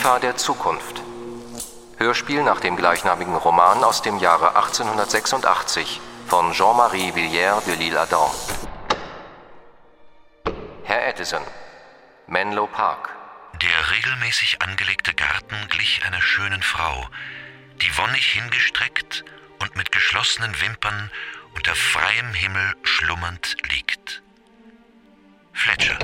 Eva der Zukunft. Hörspiel nach dem gleichnamigen Roman aus dem Jahre 1886 von Jean-Marie Villiers de L'Isle-Adam. Herr Edison, Menlo Park. Der regelmäßig angelegte Garten glich einer schönen Frau, die wonnig hingestreckt und mit geschlossenen Wimpern unter freiem Himmel schlummernd liegt. Fletcher.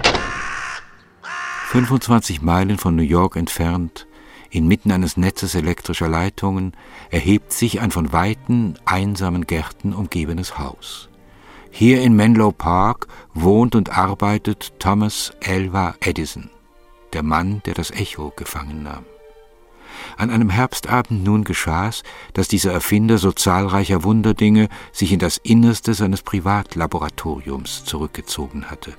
25 Meilen von New York entfernt, inmitten eines Netzes elektrischer Leitungen, erhebt sich ein von weiten, einsamen Gärten umgebenes Haus. Hier in Menlo Park wohnt und arbeitet Thomas Alva Edison, der Mann, der das Echo gefangen nahm. An einem Herbstabend nun geschah's, dass dieser Erfinder so zahlreicher Wunderdinge sich in das Innerste seines Privatlaboratoriums zurückgezogen hatte.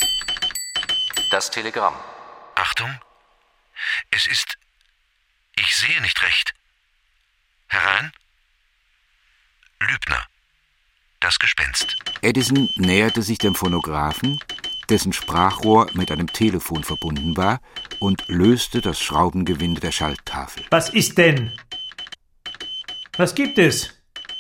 Das Telegramm. Achtung, es ist... Ich sehe nicht recht. Herein? Lübner, das Gespenst. Edison näherte sich dem Phonographen, dessen Sprachrohr mit einem Telefon verbunden war, und löste das Schraubengewinde der Schalttafel. Was ist denn? Was gibt es?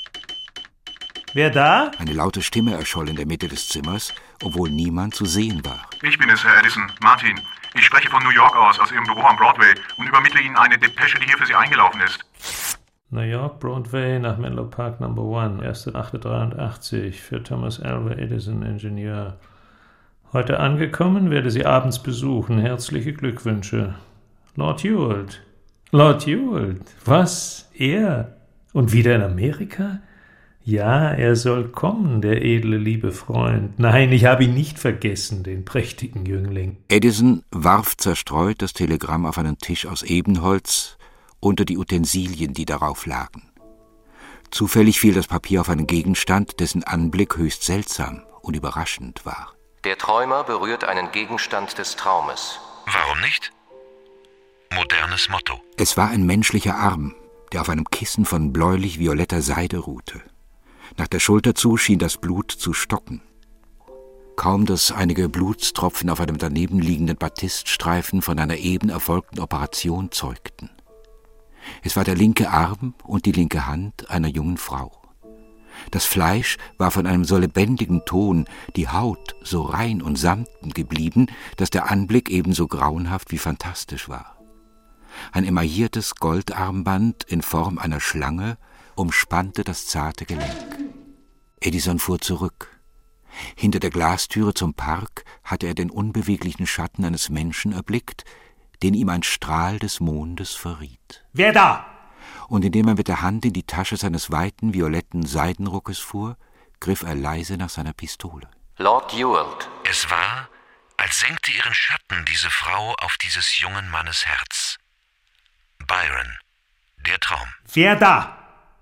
Wer da? Eine laute Stimme erscholl in der Mitte des Zimmers, obwohl niemand zu sehen war. Ich bin es, Herr Edison, Martin. Ich spreche von New York aus Ihrem Büro am Broadway und übermittle Ihnen eine Depesche, die hier für Sie eingelaufen ist. New York, Broadway, nach Menlo Park No. 1, 1.8.83, für Thomas Alva Edison, Ingenieur. Heute angekommen, werde Sie abends besuchen. Herzliche Glückwünsche. Lord Ewald. Lord Ewald? Was? Er? Und wieder in Amerika? Ja, er soll kommen, der edle, liebe Freund. Nein, ich habe ihn nicht vergessen, den prächtigen Jüngling. Edison warf zerstreut das Telegramm auf einen Tisch aus Ebenholz unter die Utensilien, die darauf lagen. Zufällig fiel das Papier auf einen Gegenstand, dessen Anblick höchst seltsam und überraschend war. Der Träumer berührt einen Gegenstand des Traumes. Warum nicht? Modernes Motto. Es war ein menschlicher Arm, der auf einem Kissen von bläulich-violetter Seide ruhte. Nach der Schulter zu schien das Blut zu stocken. Kaum, dass einige Blutstropfen auf einem daneben liegenden Batiststreifen von einer eben erfolgten Operation zeugten. Es war der linke Arm und die linke Hand einer jungen Frau. Das Fleisch war von einem so lebendigen Ton, die Haut so rein und samten geblieben, dass der Anblick ebenso grauenhaft wie fantastisch war. Ein emailliertes Goldarmband in Form einer Schlange umspannte das zarte Gelenk. Edison fuhr zurück. Hinter der Glastüre zum Park hatte er den unbeweglichen Schatten eines Menschen erblickt, den ihm ein Strahl des Mondes verriet. Wer da? Und indem er mit der Hand in die Tasche seines weiten, violetten Seidenrockes fuhr, griff er leise nach seiner Pistole. Lord Ewald. Es war, als senkte ihren Schatten diese Frau auf dieses jungen Mannes Herz. Byron, der Traum. Wer da?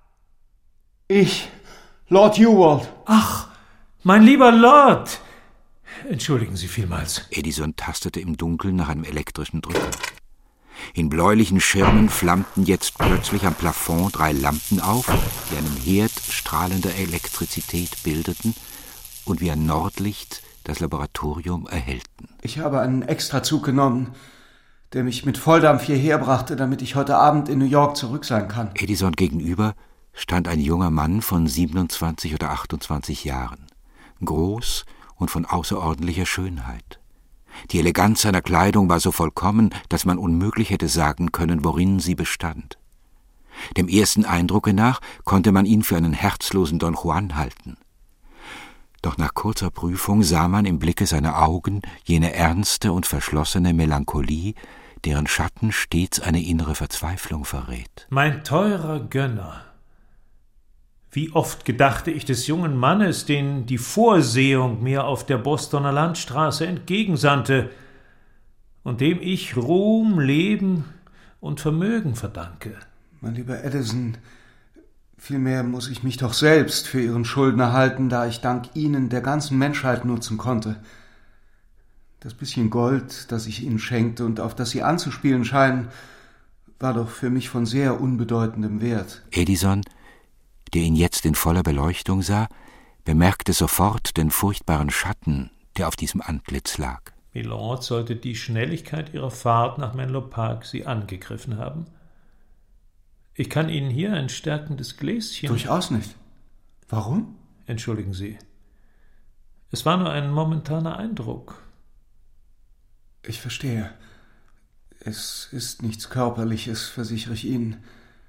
Ich, Lord Ewald. Ach, mein lieber Lord. Entschuldigen Sie vielmals. Edison tastete im Dunkeln nach einem elektrischen Drücker. In bläulichen Schirmen flammten jetzt plötzlich am Plafond 3 Lampen auf, die einen Herd strahlender Elektrizität bildeten und wie ein Nordlicht das Laboratorium erhellten. Ich habe einen Extrazug genommen, der mich mit Volldampf hierher brachte, damit ich heute Abend in New York zurück sein kann. Edison gegenüber stand ein junger Mann von 27 oder 28 Jahren, groß und von außerordentlicher Schönheit. Die Eleganz seiner Kleidung war so vollkommen, dass man unmöglich hätte sagen können, worin sie bestand. Dem ersten Eindrucke nach konnte man ihn für einen herzlosen Don Juan halten. Doch nach kurzer Prüfung sah man im Blicke seiner Augen jene ernste und verschlossene Melancholie, deren Schatten stets eine innere Verzweiflung verrät. Mein teurer Gönner, wie oft gedachte ich des jungen Mannes, den die Vorsehung mir auf der Bostoner Landstraße entgegensandte und dem ich Ruhm, Leben und Vermögen verdanke. Mein lieber Edison, vielmehr muss ich mich doch selbst für Ihren Schuldner halten, da ich dank Ihnen der ganzen Menschheit nutzen konnte. Das bisschen Gold, das ich Ihnen schenkte und auf das Sie anzuspielen scheinen, war doch für mich von sehr unbedeutendem Wert. Edison, der ihn jetzt in voller Beleuchtung sah, bemerkte sofort den furchtbaren Schatten, der auf diesem Antlitz lag. Milord, sollte die Schnelligkeit Ihrer Fahrt nach Menlo Park Sie angegriffen haben? Ich kann Ihnen hier ein stärkendes Gläschen... Durchaus nicht. Warum? Entschuldigen Sie. Es war nur ein momentaner Eindruck. Ich verstehe. Es ist nichts Körperliches, versichere ich Ihnen.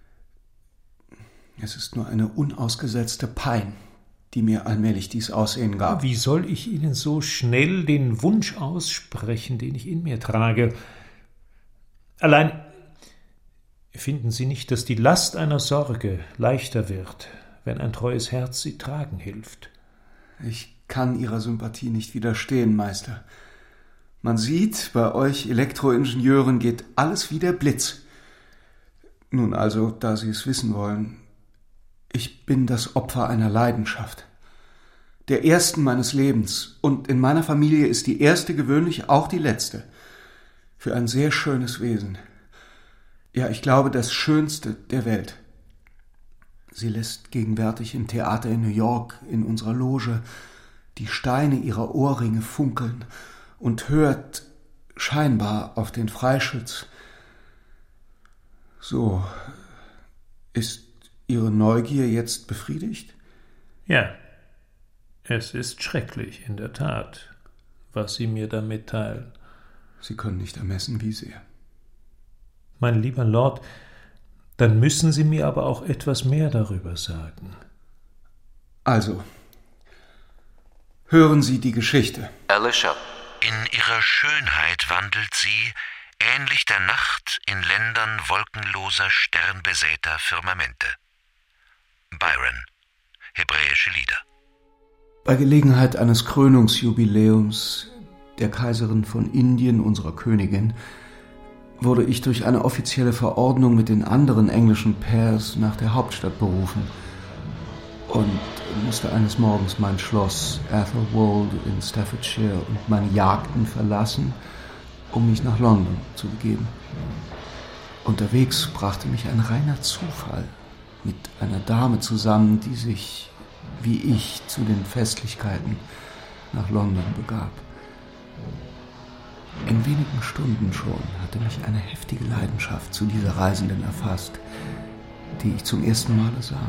Es ist nur eine unausgesetzte Pein, die mir allmählich dies Aussehen gab. Wie soll ich Ihnen so schnell den Wunsch aussprechen, den ich in mir trage? Allein finden Sie nicht, dass die Last einer Sorge leichter wird, wenn ein treues Herz sie tragen hilft? Ich kann Ihrer Sympathie nicht widerstehen, Meister. Man sieht, bei euch Elektroingenieuren geht alles wie der Blitz. Nun also, da Sie es wissen wollen, ich bin das Opfer einer Leidenschaft. Der ersten meines Lebens, und in meiner Familie ist die erste gewöhnlich auch die letzte. Für ein sehr schönes Wesen. Ja, ich glaube, das Schönste der Welt. Sie lässt gegenwärtig im Theater in New York, in unserer Loge, die Steine ihrer Ohrringe funkeln und hört scheinbar auf den Freischütz. So, ist Ihre Neugier jetzt befriedigt? Ja, es ist schrecklich, in der Tat, was Sie mir da mitteilen. Sie können nicht ermessen, wie sehr. Mein lieber Lord, dann müssen Sie mir aber auch etwas mehr darüber sagen. Also, hören Sie die Geschichte. Alicia. In ihrer Schönheit wandelt sie, ähnlich der Nacht, in Ländern wolkenloser, sternbesäter Firmamente. Byron, hebräische Lieder. Bei Gelegenheit eines Krönungsjubiläums der Kaiserin von Indien, unserer Königin, wurde ich durch eine offizielle Verordnung mit den anderen englischen Pairs nach der Hauptstadt berufen und musste eines Morgens mein Schloss Athelwold in Staffordshire und meine Jagden verlassen, um mich nach London zu begeben. Unterwegs brachte mich ein reiner Zufall mit einer Dame zusammen, die sich, wie ich, zu den Festlichkeiten nach London begab. In wenigen Stunden schon hatte mich eine heftige Leidenschaft zu dieser Reisenden erfasst, die ich zum ersten Male sah.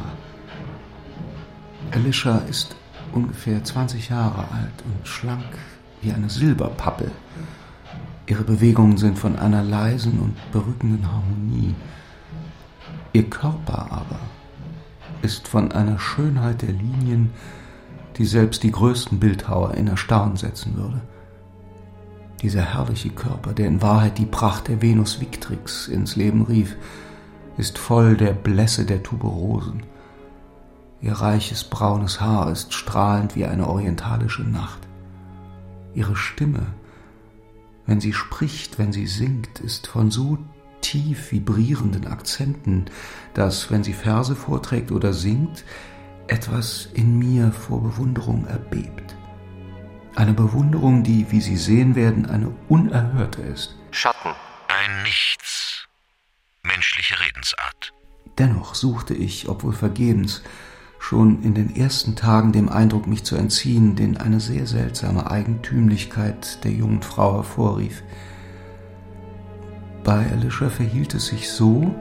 Alicia ist ungefähr 20 Jahre alt und schlank wie eine Silberpappel. Ihre Bewegungen sind von einer leisen und berückenden Harmonie. Ihr Körper aber ist von einer Schönheit der Linien, die selbst die größten Bildhauer in Erstaunen setzen würde. Dieser herrliche Körper, der in Wahrheit die Pracht der Venus Victrix ins Leben rief, ist voll der Blässe der Tuberosen. Ihr reiches braunes Haar ist strahlend wie eine orientalische Nacht. Ihre Stimme, wenn sie spricht, wenn sie singt, ist von so tief vibrierenden Akzenten, dass, wenn sie Verse vorträgt oder singt, etwas in mir vor Bewunderung erbebt. Eine Bewunderung, die, wie Sie sehen werden, eine unerhörte ist. Schatten. Ein Nichts. Menschliche Redensart. Dennoch suchte ich, obwohl vergebens, schon in den ersten Tagen dem Eindruck, mich zu entziehen, den eine sehr seltsame Eigentümlichkeit der jungen Frau hervorrief. Bei Alicia verhielt es sich so,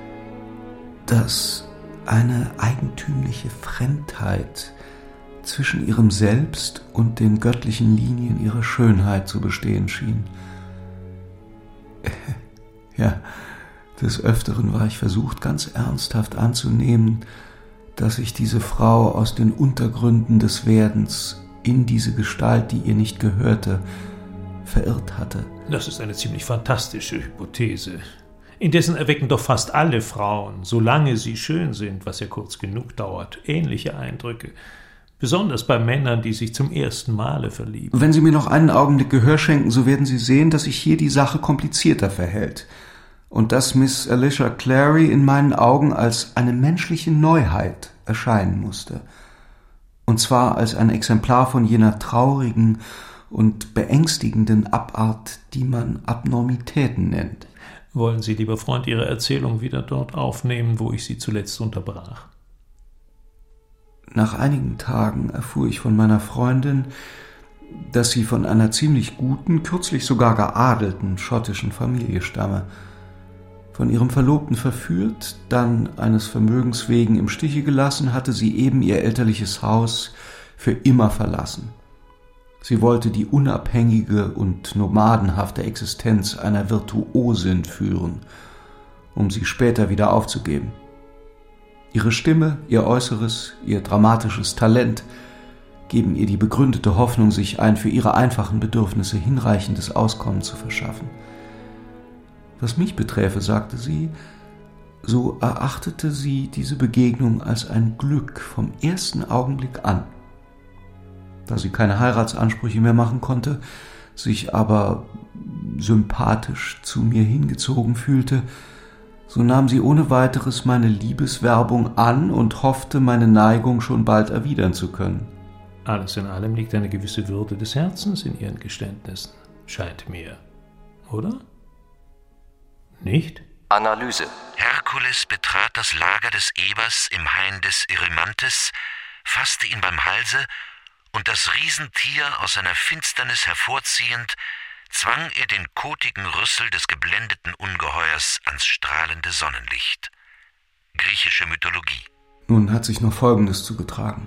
dass eine eigentümliche Fremdheit zwischen ihrem Selbst und den göttlichen Linien ihrer Schönheit zu bestehen schien. Ja, des Öfteren war ich versucht, ganz ernsthaft anzunehmen, dass sich diese Frau aus den Untergründen des Werdens in diese Gestalt, die ihr nicht gehörte, verirrt hatte. Das ist eine ziemlich fantastische Hypothese. Indessen erwecken doch fast alle Frauen, solange sie schön sind, was ja kurz genug dauert, ähnliche Eindrücke. Besonders bei Männern, die sich zum ersten Male verlieben. Wenn Sie mir noch einen Augenblick Gehör schenken, so werden Sie sehen, dass sich hier die Sache komplizierter verhält. Und dass Miss Alicia Clary in meinen Augen als eine menschliche Neuheit erscheinen musste. Und zwar als ein Exemplar von jener traurigen und beängstigenden Abart, die man Abnormitäten nennt. Wollen Sie, lieber Freund, Ihre Erzählung wieder dort aufnehmen, wo ich sie zuletzt unterbrach? Nach einigen Tagen erfuhr ich von meiner Freundin, dass sie von einer ziemlich guten, kürzlich sogar geadelten schottischen Familie stamme. Von ihrem Verlobten verführt, dann eines Vermögens wegen im Stiche gelassen, hatte sie eben ihr elterliches Haus für immer verlassen. Sie wollte die unabhängige und nomadenhafte Existenz einer Virtuosin führen, um sie später wieder aufzugeben. Ihre Stimme, ihr Äußeres, ihr dramatisches Talent geben ihr die begründete Hoffnung, sich ein für ihre einfachen Bedürfnisse hinreichendes Auskommen zu verschaffen. Was mich beträfe, sagte sie, so erachtete sie diese Begegnung als ein Glück vom ersten Augenblick an. Da sie keine Heiratsansprüche mehr machen konnte, sich aber sympathisch zu mir hingezogen fühlte, so nahm sie ohne weiteres meine Liebeswerbung an und hoffte, meine Neigung schon bald erwidern zu können. Alles in allem liegt eine gewisse Würde des Herzens in Ihren Geständnissen, scheint mir. Oder? Nicht? Analyse. Herkules betrat das Lager des Ebers im Hain des Erymantes, fasste ihn beim Halse und das Riesentier aus seiner Finsternis hervorziehend, zwang er den kotigen Rüssel des geblendeten Ungeheuers ans strahlende Sonnenlicht. Griechische Mythologie. Nun hat sich noch Folgendes zugetragen.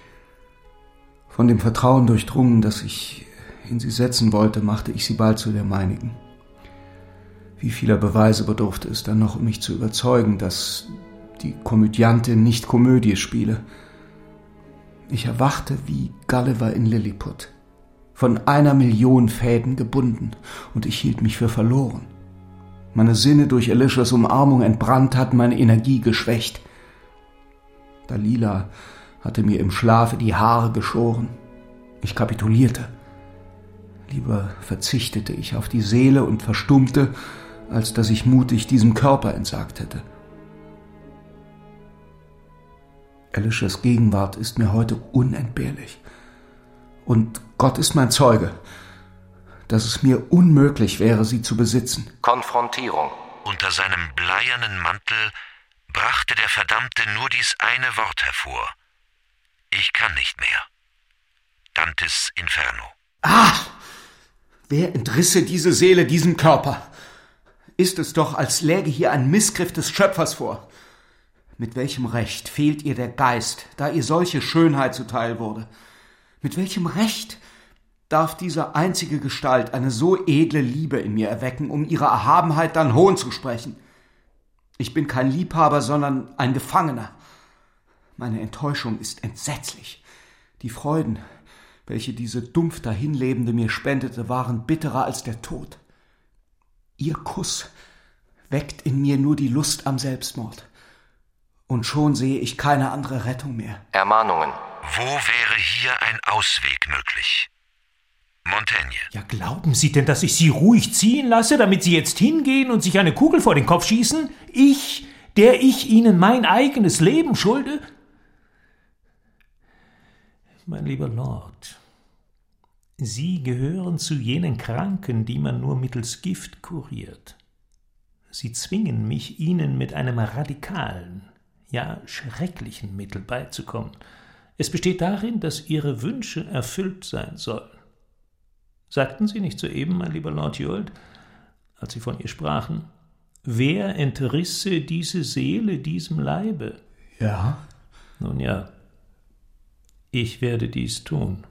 Von dem Vertrauen durchdrungen, das ich in sie setzen wollte, machte ich sie bald zu der meinigen. Wie vieler Beweise bedurfte es dann noch, um mich zu überzeugen, dass die Komödiantin nicht Komödie spiele. Ich erwachte wie Gulliver in Lilliput, von 1 Million Fäden gebunden, und ich hielt mich für verloren. Meine Sinne durch Alicias Umarmung entbrannt hatten, meine Energie geschwächt. Dalila hatte mir im Schlafe die Haare geschoren. Ich kapitulierte. Lieber verzichtete ich auf die Seele und verstummte, als dass ich mutig diesem Körper entsagt hätte. Alicias Gegenwart ist mir heute unentbehrlich. Und Gott ist mein Zeuge, dass es mir unmöglich wäre, sie zu besitzen. Konfrontierung. Unter seinem bleiernen Mantel brachte der Verdammte nur dies eine Wort hervor. Ich kann nicht mehr. Dantes Inferno. Ah! Wer entrisse diese Seele diesem Körper? Ist es doch, als läge hier ein Missgriff des Schöpfers vor. Mit welchem Recht fehlt ihr der Geist, da ihr solche Schönheit zuteil wurde? Mit welchem Recht darf diese einzige Gestalt eine so edle Liebe in mir erwecken, um ihrer Erhabenheit dann Hohn zu sprechen? Ich bin kein Liebhaber, sondern ein Gefangener. Meine Enttäuschung ist entsetzlich. Die Freuden, welche diese dumpf dahinlebende mir spendete, waren bitterer als der Tod. Ihr Kuss weckt in mir nur die Lust am Selbstmord. Und schon sehe ich keine andere Rettung mehr. Ermahnungen. Wo wäre hier ein Ausweg möglich? Montaigne. Ja, glauben Sie denn, dass ich Sie ruhig ziehen lasse, damit Sie jetzt hingehen und sich eine Kugel vor den Kopf schießen? Ich, der ich Ihnen mein eigenes Leben schulde? Mein lieber Lord, Sie gehören zu jenen Kranken, die man nur mittels Gift kuriert. Sie zwingen mich, Ihnen mit einem radikalen, ja schrecklichen Mittel beizukommen. Es besteht darin, dass Ihre Wünsche erfüllt sein sollen. Sagten Sie nicht soeben, mein lieber Lord Ewald, als Sie von ihr sprachen, wer entrisse diese Seele diesem Leibe? Ja? Nun ja, ich werde dies tun.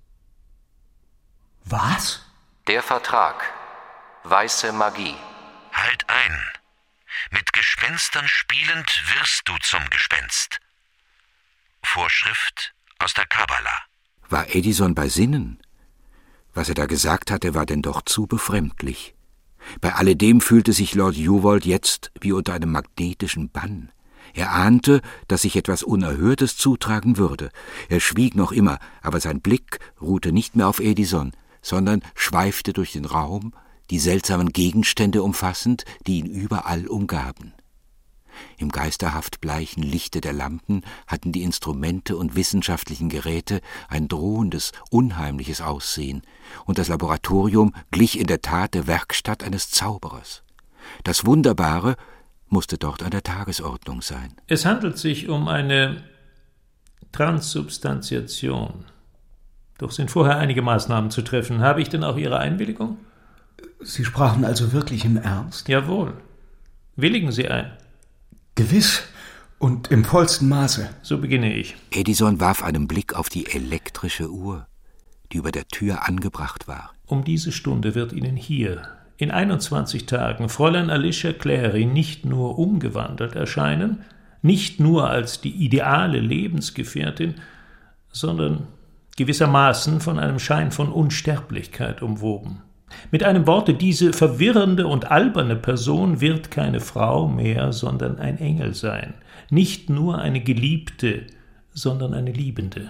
Was? Der Vertrag. Weiße Magie. Halt ein. Mit Gespenstern spielend wirst du zum Gespenst. Vorschrift aus der Kabbala. War Edison bei Sinnen? Was er da gesagt hatte, war denn doch zu befremdlich. Bei alledem fühlte sich Lord Ewald jetzt wie unter einem magnetischen Bann. Er ahnte, dass sich etwas Unerhörtes zutragen würde. Er schwieg noch immer, aber sein Blick ruhte nicht mehr auf Edison, sondern schweifte durch den Raum, die seltsamen Gegenstände umfassend, die ihn überall umgaben. Im geisterhaft bleichen Lichte der Lampen hatten die Instrumente und wissenschaftlichen Geräte ein drohendes, unheimliches Aussehen, und das Laboratorium glich in der Tat der Werkstatt eines Zauberers. Das Wunderbare musste dort an der Tagesordnung sein. Es handelt sich um eine Transsubstantiation. Doch sind vorher einige Maßnahmen zu treffen. Habe ich denn auch Ihre Einwilligung? Sie sprachen also wirklich im Ernst? Jawohl. Willigen Sie ein? Gewiss und im vollsten Maße. So beginne ich. Edison warf einen Blick auf die elektrische Uhr, die über der Tür angebracht war. Um diese Stunde wird Ihnen hier, in 21 Tagen, Fräulein Alicia Clary nicht nur umgewandelt erscheinen, nicht nur als die ideale Lebensgefährtin, sondern gewissermaßen von einem Schein von Unsterblichkeit umwoben. Mit einem Worte, diese verwirrende und alberne Person wird keine Frau mehr, sondern ein Engel sein. Nicht nur eine Geliebte, sondern eine Liebende.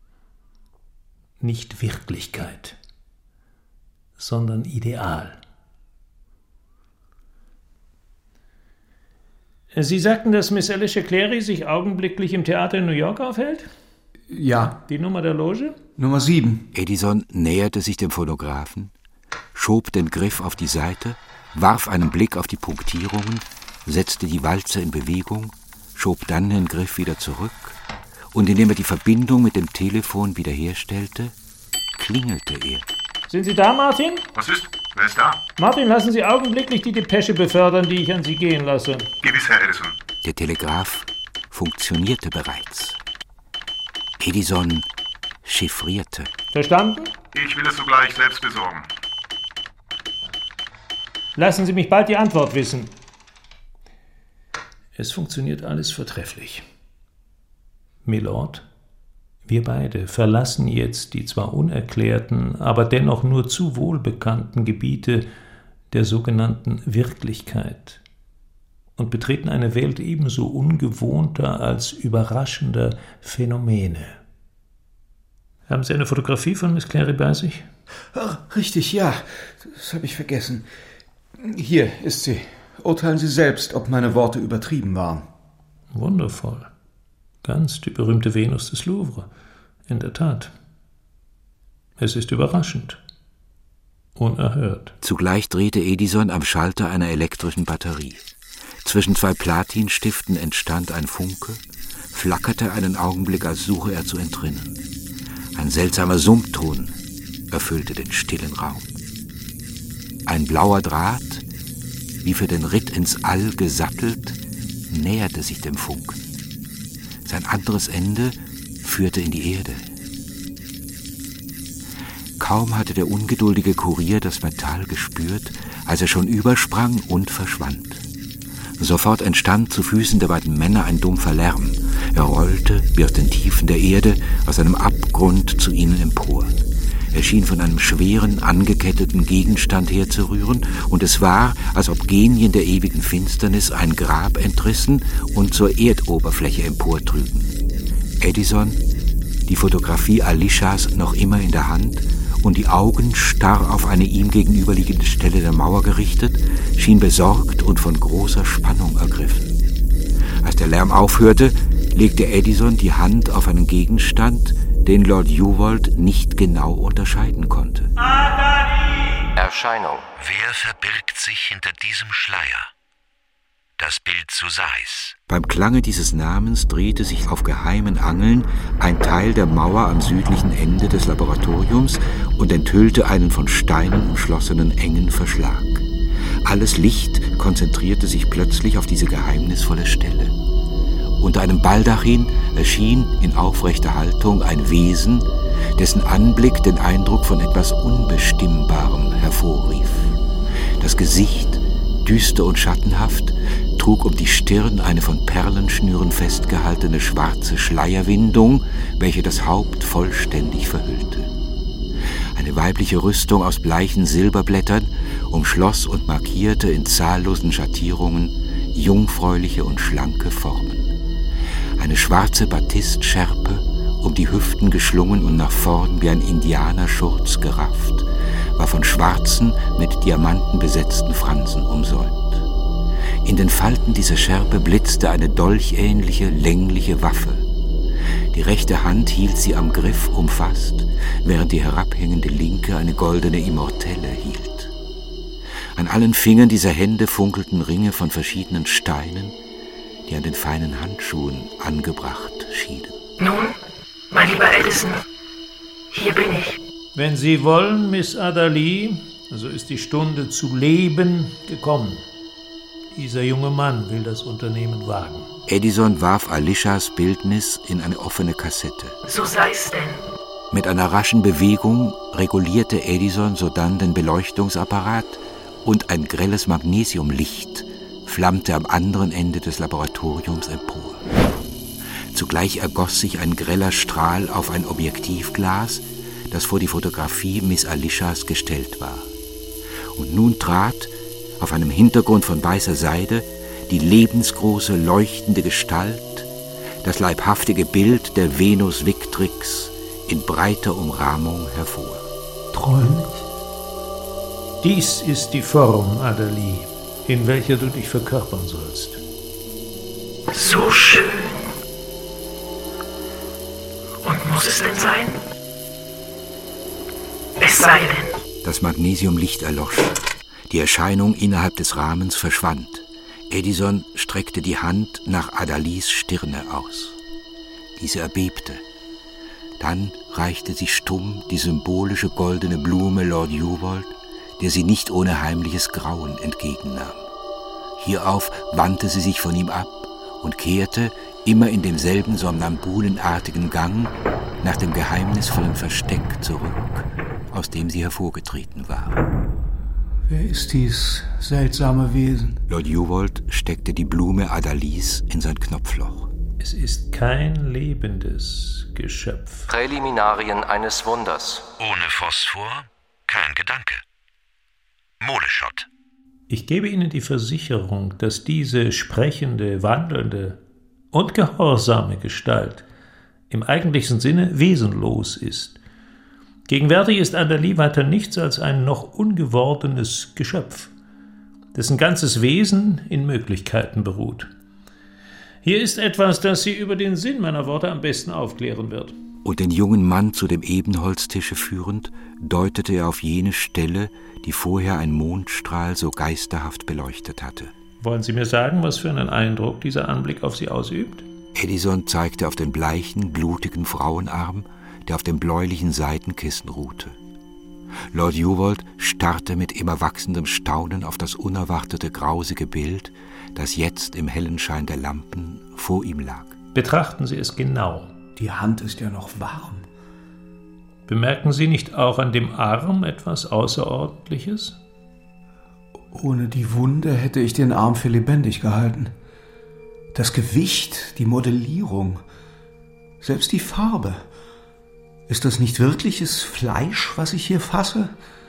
Nicht Wirklichkeit, sondern Ideal. Sie sagten, dass Miss Alicia Clary sich augenblicklich im Theater in New York aufhält? Ja. Die Nummer der Loge? Nummer 7. Edison näherte sich dem Phonographen, schob den Griff auf die Seite, warf einen Blick auf die Punktierungen, setzte die Walze in Bewegung, schob dann den Griff wieder zurück und indem er die Verbindung mit dem Telefon wiederherstellte, klingelte er. Sind Sie da, Martin? Was ist? Wer ist da? Martin, lassen Sie augenblicklich die Depesche befördern, die ich an Sie gehen lasse. Gewiss, Herr Edison. Der Telegraph funktionierte bereits. Edison chiffrierte. Verstanden? Ich will es sogleich selbst besorgen. Lassen Sie mich bald die Antwort wissen. Es funktioniert alles vortrefflich. Milord, wir beide verlassen jetzt die zwar unerklärten, aber dennoch nur zu wohlbekannten Gebiete der sogenannten Wirklichkeit und betreten eine Welt ebenso ungewohnter als überraschender Phänomene. Haben Sie eine Fotografie von Miss Clary bei sich? Ach, richtig, ja. Das habe ich vergessen. Hier ist sie. Urteilen Sie selbst, ob meine Worte übertrieben waren. Wundervoll. Ganz die berühmte Venus des Louvre. In der Tat. Es ist überraschend. Unerhört. Zugleich drehte Edison am Schalter einer elektrischen Batterie. Zwischen zwei Platinstiften entstand ein Funke, flackerte einen Augenblick, als suche er zu entrinnen. Ein seltsamer Summton erfüllte den stillen Raum. Ein blauer Draht, wie für den Ritt ins All gesattelt, näherte sich dem Funken. Sein anderes Ende führte in die Erde. Kaum hatte der ungeduldige Kurier das Metall gespürt, als er schon übersprang und verschwand. Sofort entstand zu Füßen der beiden Männer ein dumpfer Lärm. Er rollte, wie aus den Tiefen der Erde, aus einem Abgrund zu ihnen empor. Er schien von einem schweren, angeketteten Gegenstand herzurühren, und es war, als ob Genien der ewigen Finsternis ein Grab entrissen und zur Erdoberfläche emportrügen. Edison, die Fotografie Alicias noch immer in der Hand und die Augen starr auf eine ihm gegenüberliegende Stelle der Mauer gerichtet, schien besorgt und von großer Spannung ergriffen. Als der Lärm aufhörte, legte Edison die Hand auf einen Gegenstand, den Lord Juwold nicht genau unterscheiden konnte. Erscheinung. Wer verbirgt sich hinter diesem Schleier? Das Bild zu Sais. Beim Klange dieses Namens drehte sich auf geheimen Angeln ein Teil der Mauer am südlichen Ende des Laboratoriums und enthüllte einen von Steinen umschlossenen engen Verschlag. Alles Licht konzentrierte sich plötzlich auf diese geheimnisvolle Stelle. Unter einem Baldachin erschien in aufrechter Haltung ein Wesen, dessen Anblick den Eindruck von etwas Unbestimmbarem hervorrief. Das Gesicht, düster und schattenhaft, trug um die Stirn eine von Perlenschnüren festgehaltene schwarze Schleierwindung, welche das Haupt vollständig verhüllte. Eine weibliche Rüstung aus bleichen Silberblättern umschloss und markierte in zahllosen Schattierungen jungfräuliche und schlanke Formen. Eine schwarze Batistschärpe, um die Hüften geschlungen und nach vorn wie ein Indianerschurz gerafft, war von schwarzen, mit Diamanten besetzten Fransen umsäumt. In den Falten dieser Schärpe blitzte eine dolchähnliche, längliche Waffe. Die rechte Hand hielt sie am Griff umfasst, während die herabhängende linke eine goldene Immortelle hielt. An allen Fingern dieser Hände funkelten Ringe von verschiedenen Steinen, die an den feinen Handschuhen angebracht schienen. Nun, mein lieber Edison, Hier bin ich. Wenn Sie wollen, Miss Adderley, so ist die Stunde zu leben gekommen. Dieser junge Mann will das Unternehmen wagen. Edison warf Alishas Bildnis in eine offene Kassette. So sei's denn. Mit einer raschen Bewegung regulierte Edison sodann den Beleuchtungsapparat und ein grelles Magnesiumlicht flammte am anderen Ende des Laboratoriums empor. Zugleich ergoss sich ein greller Strahl auf ein Objektivglas, das vor die Fotografie Miss Alishas gestellt war. Und nun trat auf einem Hintergrund von weißer Seide die lebensgroße, leuchtende Gestalt, das leibhaftige Bild der Venus Victrix in breiter Umrahmung hervor. Träum ich? Dies ist die Form, Adderley, in welcher du dich verkörpern sollst. So schön. Und muss es denn sein? Es sei denn. Das Magnesiumlicht erlosch. Die Erscheinung innerhalb des Rahmens verschwand. Edison streckte die Hand nach Adderleys Stirne aus. Diese erbebte. Dann reichte sie stumm die symbolische goldene Blume Lord Yuvold, der sie nicht ohne heimliches Grauen entgegennahm. Hierauf wandte sie sich von ihm ab und kehrte, immer in demselben somnambulenartigen Gang, nach dem geheimnisvollen Versteck zurück, aus dem sie hervorgetreten war. Wer ist dies seltsame Wesen? Lord Yuvold steckte die Blume Adderleys in sein Knopfloch. Es ist kein lebendes Geschöpf. Präliminarien eines Wunders. Ohne Phosphor kein Gedanke. Moleschott. Ich gebe Ihnen die Versicherung, dass diese sprechende, wandelnde und gehorsame Gestalt im eigentlichen Sinne wesenlos ist. Gegenwärtig ist Adderley weiter nichts als ein noch ungewordenes Geschöpf, dessen ganzes Wesen in Möglichkeiten beruht. Hier ist etwas, das Sie über den Sinn meiner Worte am besten aufklären wird. Und den jungen Mann zu dem Ebenholztische führend, deutete er auf jene Stelle, die vorher ein Mondstrahl so geisterhaft beleuchtet hatte. Wollen Sie mir sagen, was für einen Eindruck dieser Anblick auf Sie ausübt? Edison zeigte auf den bleichen, blutigen Frauenarm, der auf dem bläulichen Seitenkissen ruhte. Lord Yuvold starrte mit immer wachsendem Staunen auf das unerwartete, grausige Bild, das jetzt im hellen Schein der Lampen vor ihm lag. Betrachten Sie es genau. Die Hand ist ja noch warm. Bemerken Sie nicht auch an dem Arm etwas Außerordentliches? Ohne die Wunde hätte ich den Arm für lebendig gehalten. Das Gewicht, die Modellierung, selbst die Farbe. Ist das nicht wirkliches Fleisch, was ich hier fasse?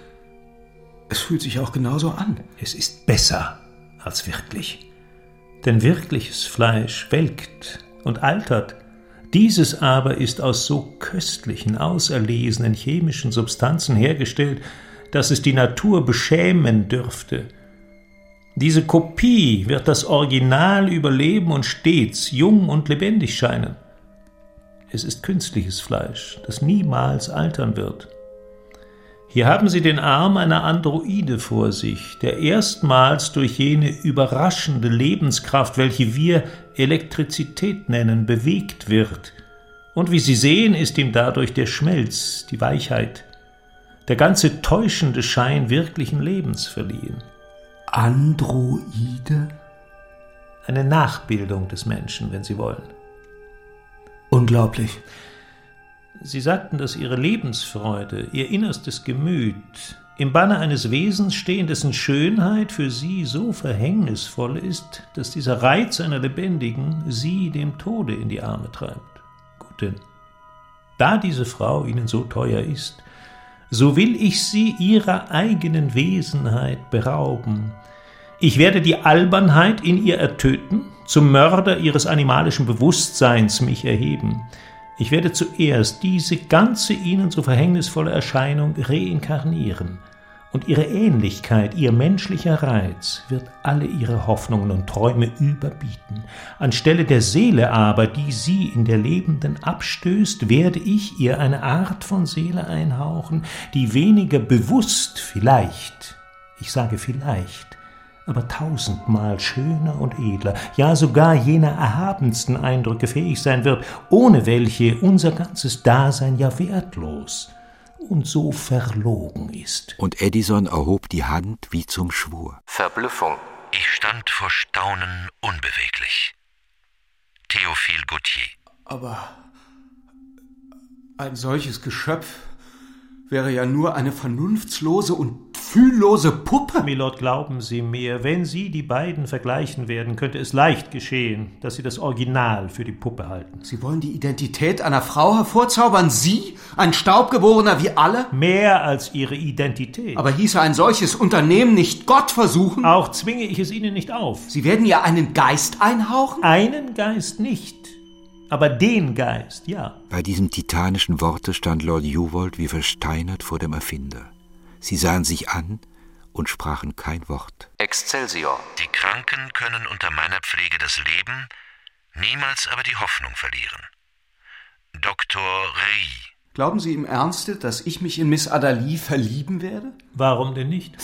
Es fühlt sich auch genauso an. Es ist besser als wirklich. Denn wirkliches Fleisch welkt und altert. Dieses aber ist aus so köstlichen, auserlesenen chemischen Substanzen hergestellt, dass es die Natur beschämen dürfte. Diese Kopie wird das Original überleben und stets jung und lebendig scheinen. Es ist künstliches Fleisch, das niemals altern wird. Hier haben Sie den Arm einer Androide vor sich, der erstmals durch jene überraschende Lebenskraft, welche wir Elektrizität nennen, bewegt wird. Und wie Sie sehen, ist ihm dadurch der Schmelz, die Weichheit, der ganze täuschende Schein wirklichen Lebens verliehen. Androide? Eine Nachbildung des Menschen, wenn Sie wollen. Unglaublich. Sie sagten, dass Ihre Lebensfreude, Ihr innerstes Gemüt im Banne eines Wesens stehen, dessen Schönheit für Sie so verhängnisvoll ist, dass dieser Reiz einer Lebendigen Sie dem Tode in die Arme treibt. Gut denn, da diese Frau Ihnen so teuer ist, so will ich Sie Ihrer eigenen Wesenheit berauben. Ich werde die Albernheit in ihr ertöten, zum Mörder Ihres animalischen Bewusstseins mich erheben. Ich werde zuerst diese ganze Ihnen so verhängnisvolle Erscheinung reinkarnieren, und Ihre Ähnlichkeit, Ihr menschlicher Reiz wird alle Ihre Hoffnungen und Träume überbieten. Anstelle der Seele aber, die Sie in der Lebenden abstößt, werde ich ihr eine Art von Seele einhauchen, die weniger bewusst vielleicht, ich sage vielleicht, aber 1000-mal schöner und edler, ja sogar jener erhabensten Eindrücke fähig sein wird, ohne welche unser ganzes Dasein ja wertlos und so verlogen ist. Und Edison erhob die Hand wie zum Schwur. Verblüffung. Ich stand vor Staunen unbeweglich. Théophile Gautier. Aber ein solches Geschöpf wäre ja nur eine vernunftslose und fühllose Puppe. Milord, glauben Sie mir, wenn Sie die beiden vergleichen werden, könnte es leicht geschehen, dass Sie das Original für die Puppe halten. Sie wollen die Identität einer Frau hervorzaubern? Sie, ein Staubgeborener wie alle? Mehr als Ihre Identität. Aber hieße ein solches Unternehmen nicht Gott versuchen? Auch zwinge ich es Ihnen nicht auf. Sie werden ihr einen Geist einhauchen? Einen Geist nicht, aber den Geist, ja. Bei diesem titanischen Worte stand Lord Juvold wie versteinert vor dem Erfinder. Sie sahen sich an und sprachen kein Wort. Excelsior. Die Kranken können unter meiner Pflege das Leben, niemals aber die Hoffnung verlieren. Dr. Rey. Glauben Sie im Ernste, dass ich mich in Miss Adalie verlieben werde? Warum denn nicht?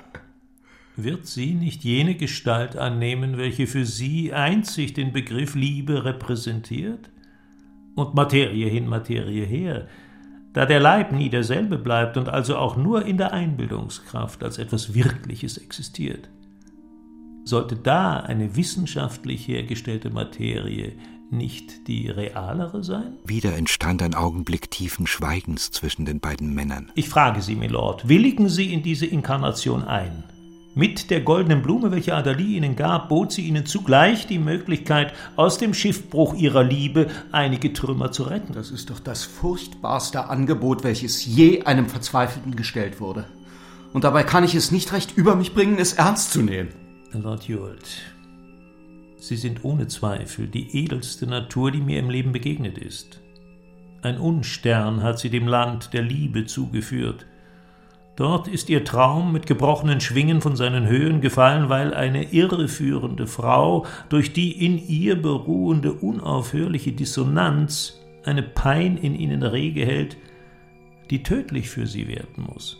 Wird sie nicht jene Gestalt annehmen, welche für Sie einzig den Begriff Liebe repräsentiert? Und Materie hin, Materie her, da der Leib nie derselbe bleibt und also auch nur in der Einbildungskraft als etwas Wirkliches existiert. Sollte da eine wissenschaftlich hergestellte Materie nicht die realere sein? Wieder entstand ein Augenblick tiefen Schweigens zwischen den beiden Männern. Ich frage Sie, Milord, willigen Sie in diese Inkarnation ein? Mit der goldenen Blume, welche Adalie Ihnen gab, bot sie Ihnen zugleich die Möglichkeit, aus dem Schiffbruch Ihrer Liebe einige Trümmer zu retten. Das ist doch das furchtbarste Angebot, welches je einem Verzweifelten gestellt wurde. Und dabei kann ich es nicht recht über mich bringen, es ernst zu nehmen. Lord Juvold, Sie sind ohne Zweifel die edelste Natur, die mir im Leben begegnet ist. Ein Unstern hat Sie dem Land der Liebe zugeführt. Dort ist Ihr Traum mit gebrochenen Schwingen von seinen Höhen gefallen, weil eine irreführende Frau durch die in ihr beruhende unaufhörliche Dissonanz eine Pein in Ihnen rege hält, die tödlich für Sie werden muss.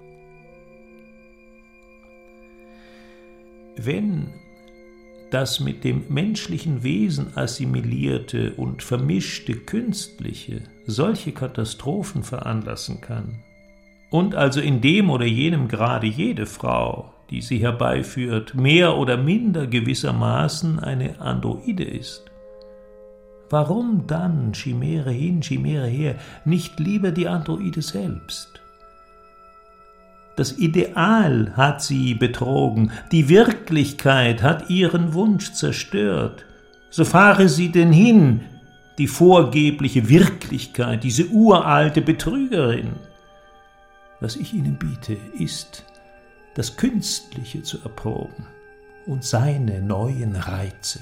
Wenn das mit dem menschlichen Wesen assimilierte und vermischte Künstliche solche Katastrophen veranlassen kann, und also in dem oder jenem Grade jede Frau, die sie herbeiführt, mehr oder minder gewissermaßen eine Androide ist, warum dann, Chimäre hin, Chimäre her, nicht lieber die Androide selbst? Das Ideal hat sie betrogen, die Wirklichkeit hat ihren Wunsch zerstört. So fahre sie denn hin, die vorgebliche Wirklichkeit, diese uralte Betrügerin. Was ich Ihnen biete, ist, das Künstliche zu erproben und seine neuen Reize.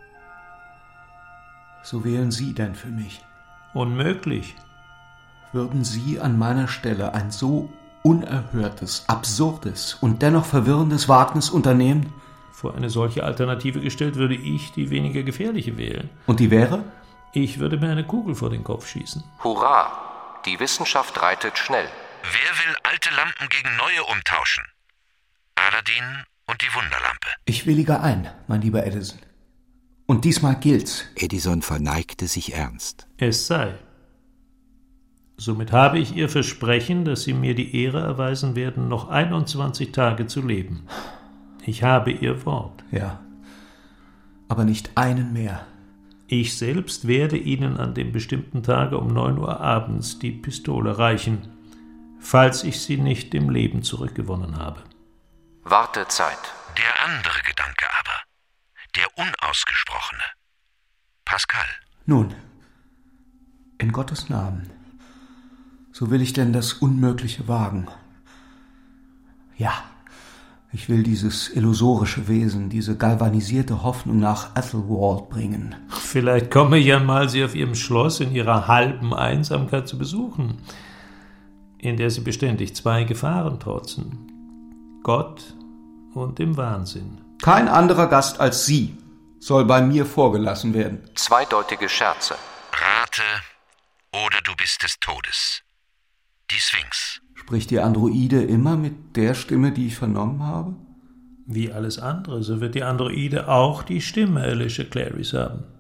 So wählen Sie denn für mich? Unmöglich. Würden Sie an meiner Stelle ein so unerhörtes, absurdes und dennoch verwirrendes Wagnis unternehmen? Vor eine solche Alternative gestellt, würde ich die weniger gefährliche wählen. Und die wäre? Ich würde mir eine Kugel vor den Kopf schießen. Hurra! Die Wissenschaft reitet schnell. Wer will alte Lampen gegen neue umtauschen? Aladdin und die Wunderlampe. Ich willige ein, mein lieber Edison. Und diesmal gilt's. Edison verneigte sich ernst. Es sei. Somit habe ich Ihr Versprechen, dass Sie mir die Ehre erweisen werden, noch 21 Tage zu leben. Ich habe Ihr Wort. Ja, aber nicht einen mehr. Ich selbst werde Ihnen an dem bestimmten Tage um 9 Uhr abends die Pistole reichen, falls ich sie nicht im Leben zurückgewonnen habe. Wartezeit. Der andere Gedanke aber, der unausgesprochene. Pascal. Nun, in Gottes Namen, so will ich denn das Unmögliche wagen. Ja, ich will dieses illusorische Wesen, diese galvanisierte Hoffnung nach Ethelwald bringen. Vielleicht komme ich einmal, Sie auf Ihrem Schloss in Ihrer halben Einsamkeit zu besuchen, in der Sie beständig zwei Gefahren trotzen: Gott und dem Wahnsinn. Kein anderer Gast als Sie soll bei mir vorgelassen werden. Zweideutige Scherze. Rate, oder du bist des Todes. Die Sphinx. Spricht die Androide immer mit der Stimme, die ich vernommen habe? Wie alles andere, so wird die Androide auch die Stimme Alicia Clarys haben.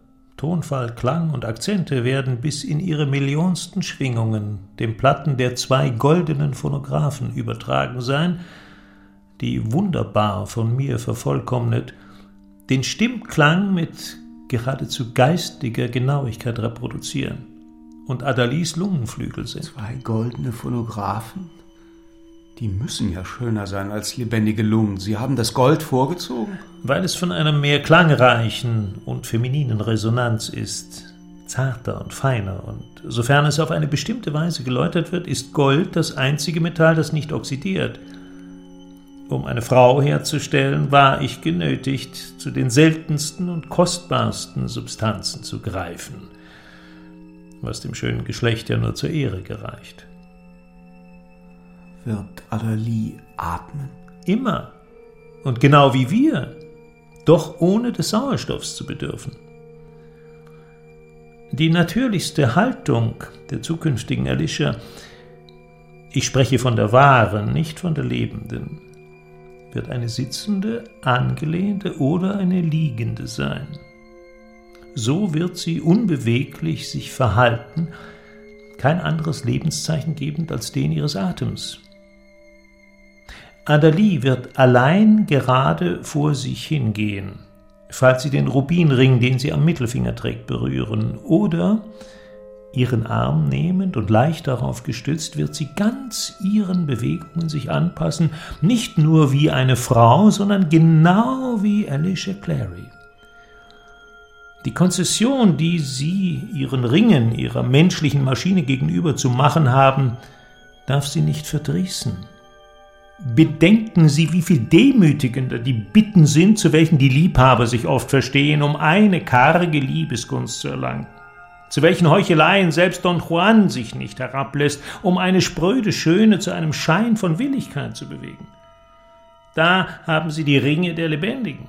Tonfall, Klang und Akzente werden bis in ihre millionsten Schwingungen den Platten der 2 goldenen Phonographen übertragen sein, die wunderbar von mir vervollkommnet den Stimmklang mit geradezu geistiger Genauigkeit reproduzieren und Adalies Lungenflügel sind. 2 goldene Phonographen? Die müssen ja schöner sein als lebendige Lungen. Sie haben das Gold vorgezogen? Weil es von einer mehr klangreichen und femininen Resonanz ist, zarter und feiner, und sofern es auf eine bestimmte Weise geläutert wird, ist Gold das einzige Metall, das nicht oxidiert. Um eine Frau herzustellen, war ich genötigt, zu den seltensten und kostbarsten Substanzen zu greifen, was dem schönen Geschlecht ja nur zur Ehre gereicht. Wird Adalie atmen? Immer. Und genau wie wir, doch ohne des Sauerstoffs zu bedürfen. Die natürlichste Haltung der zukünftigen Alicia, ich spreche von der wahren, nicht von der lebenden, wird eine sitzende, angelehnte oder eine liegende sein. So wird sie unbeweglich sich verhalten, kein anderes Lebenszeichen gebend als den ihres Atems. Adalie wird allein gerade vor sich hingehen, falls sie den Rubinring, den sie am Mittelfinger trägt, berühren, oder ihren Arm nehmend und leicht darauf gestützt, wird sie ganz ihren Bewegungen sich anpassen, nicht nur wie eine Frau, sondern genau wie Alicia Clary. Die Konzession, die sie ihren Ringen, ihrer menschlichen Maschine gegenüber zu machen haben, darf sie nicht verdrießen. Bedenken Sie, wie viel demütigender die Bitten sind, zu welchen die Liebhaber sich oft verstehen, um eine karge Liebesgunst zu erlangen. Zu welchen Heucheleien selbst Don Juan sich nicht herablässt, um eine spröde Schöne zu einem Schein von Willigkeit zu bewegen. Da haben Sie die Ringe der Lebendigen.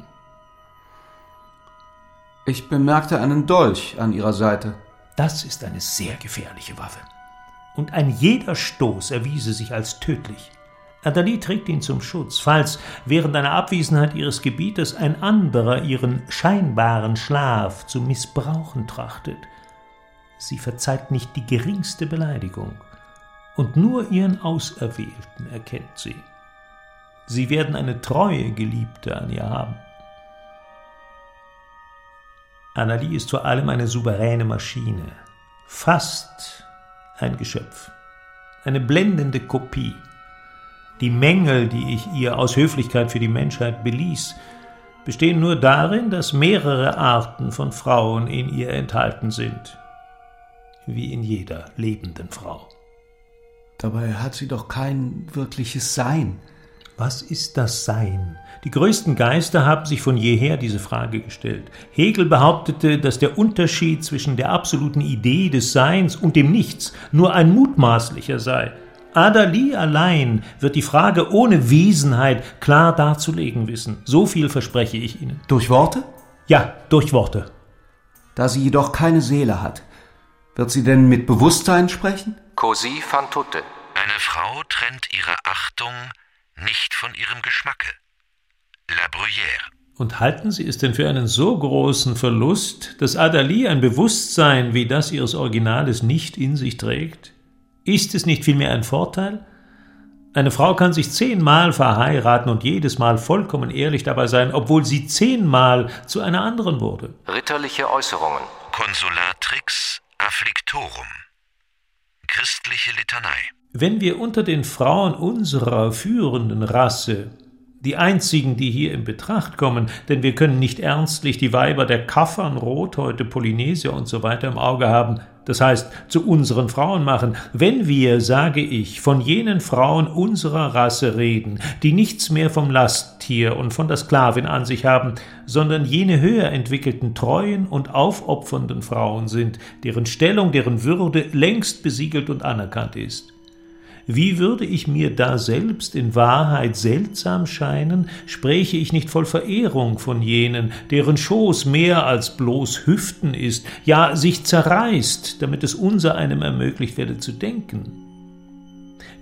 Ich bemerkte einen Dolch an ihrer Seite. Das ist eine sehr gefährliche Waffe. Und ein jeder Stoß erwiese sich als tödlich. Adalie trägt ihn zum Schutz, falls während einer Abwesenheit ihres Gebieters ein anderer ihren scheinbaren Schlaf zu missbrauchen trachtet. Sie verzeiht nicht die geringste Beleidigung, und nur ihren Auserwählten erkennt sie. Sie werden eine treue Geliebte an ihr haben. Adalie ist vor allem eine souveräne Maschine, fast ein Geschöpf, eine blendende Kopie. Die Mängel, die ich ihr aus Höflichkeit für die Menschheit beließ, bestehen nur darin, dass mehrere Arten von Frauen in ihr enthalten sind, wie in jeder lebenden Frau. Dabei hat sie doch kein wirkliches Sein. Was ist das Sein? Die größten Geister haben sich von jeher diese Frage gestellt. Hegel behauptete, dass der Unterschied zwischen der absoluten Idee des Seins und dem Nichts nur ein mutmaßlicher sei. Adalie allein wird die Frage ohne Wesenheit klar darzulegen wissen. So viel verspreche ich Ihnen. Durch Worte? Ja, durch Worte. Da sie jedoch keine Seele hat, wird sie denn mit Bewusstsein sprechen? Così fan tutte. Eine Frau trennt ihre Achtung nicht von ihrem Geschmacke. La Bruyère. Und halten Sie es denn für einen so großen Verlust, dass Adalie ein Bewusstsein wie das ihres Originales nicht in sich trägt? Ist es nicht vielmehr ein Vorteil? Eine Frau kann sich 10-mal verheiraten und jedes Mal vollkommen ehrlich dabei sein, obwohl sie 10-mal zu einer anderen wurde. Ritterliche Äußerungen. Consolatrix afflictorum. Christliche Litanei. Wenn wir unter den Frauen unserer führenden Rasse, die einzigen, die hier in Betracht kommen, denn wir können nicht ernstlich die Weiber der Kaffern, Rothäute, Polynesier und so weiter im Auge haben, das heißt zu unseren Frauen machen, wenn wir, sage ich, von jenen Frauen unserer Rasse reden, die nichts mehr vom Lasttier und von der Sklavin an sich haben, sondern jene höher entwickelten, treuen und aufopfernden Frauen sind, deren Stellung, deren Würde längst besiegelt und anerkannt ist. Wie würde ich mir da selbst in Wahrheit seltsam scheinen, spräche ich nicht voll Verehrung von jenen, deren Schoß mehr als bloß Hüften ist, ja sich zerreißt, damit es unser einem ermöglicht werde zu denken?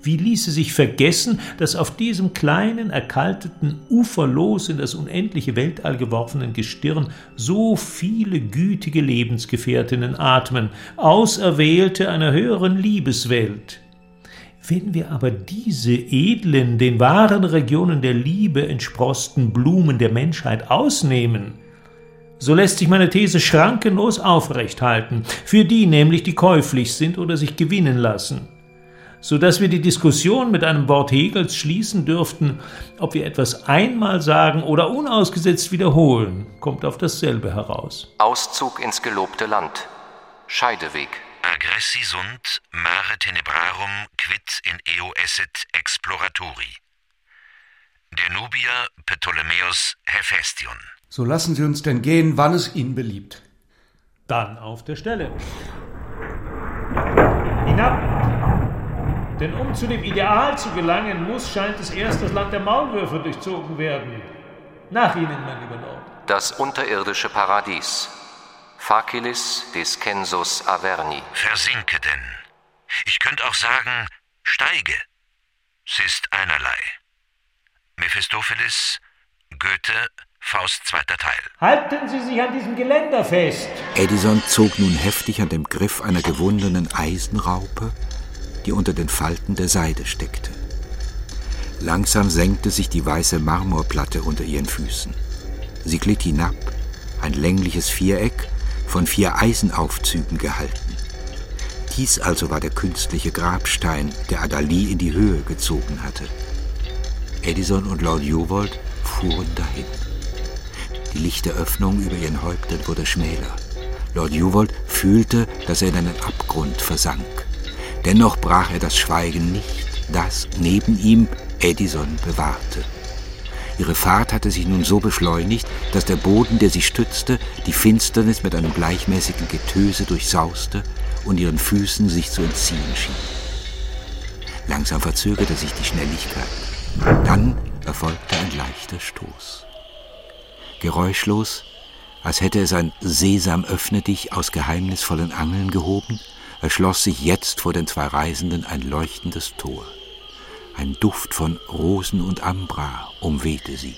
Wie ließe sich vergessen, dass auf diesem kleinen, erkalteten, uferlos in das unendliche Weltall geworfenen Gestirn so viele gütige Lebensgefährtinnen atmen, Auserwählte einer höheren Liebeswelt. Wenn wir aber diese edlen, den wahren Regionen der Liebe entsproßten Blumen der Menschheit ausnehmen, so lässt sich meine These schrankenlos aufrecht halten, für die nämlich, die käuflich sind oder sich gewinnen lassen, so dass wir die Diskussion mit einem Wort Hegels schließen dürften, ob wir etwas einmal sagen oder unausgesetzt wiederholen, kommt auf dasselbe heraus. Auszug ins gelobte Land. Scheideweg. Aggressi sunt mare tenebrarum quid in eo esset exploratori. Der Nubier Ptolemäus Hephaestion. So lassen Sie uns denn gehen, wann es Ihnen beliebt. Dann auf der Stelle. Hinab! Denn um zu dem Ideal zu gelangen, scheint es erst das Land der Maulwürfe durchzogen werden. Nach Ihnen, mein lieber Lord. Das unterirdische Paradies. Facilis descensus Averni. Versinke denn. Ich könnte auch sagen, steige. Es ist einerlei. Mephistopheles, Goethe, Faust, 2. Teil. Halten Sie sich an diesem Geländer fest! Edison zog nun heftig an dem Griff einer gewundenen Eisenraupe, die unter den Falten der Seide steckte. Langsam senkte sich die weiße Marmorplatte unter ihren Füßen. Sie glitt hinab, ein längliches Viereck, von 4 Eisenaufzügen gehalten. Dies also war der künstliche Grabstein, der Adalie in die Höhe gezogen hatte. Edison und Lord Juvold fuhren dahin. Die lichte Öffnung über ihren Häuptern wurde schmäler. Lord Juvold fühlte, dass er in einen Abgrund versank. Dennoch brach er das Schweigen nicht, das neben ihm Edison bewahrte. Ihre Fahrt hatte sich nun so beschleunigt, dass der Boden, der sie stützte, die Finsternis mit einem gleichmäßigen Getöse durchsauste und ihren Füßen sich zu entziehen schien. Langsam verzögerte sich die Schnelligkeit. Dann erfolgte ein leichter Stoß. Geräuschlos, als hätte es ein Sesam, öffne dich aus geheimnisvollen Angeln gehoben, erschloss sich jetzt vor den 2 Reisenden ein leuchtendes Tor. Ein Duft von Rosen und Ambra umwehte sie.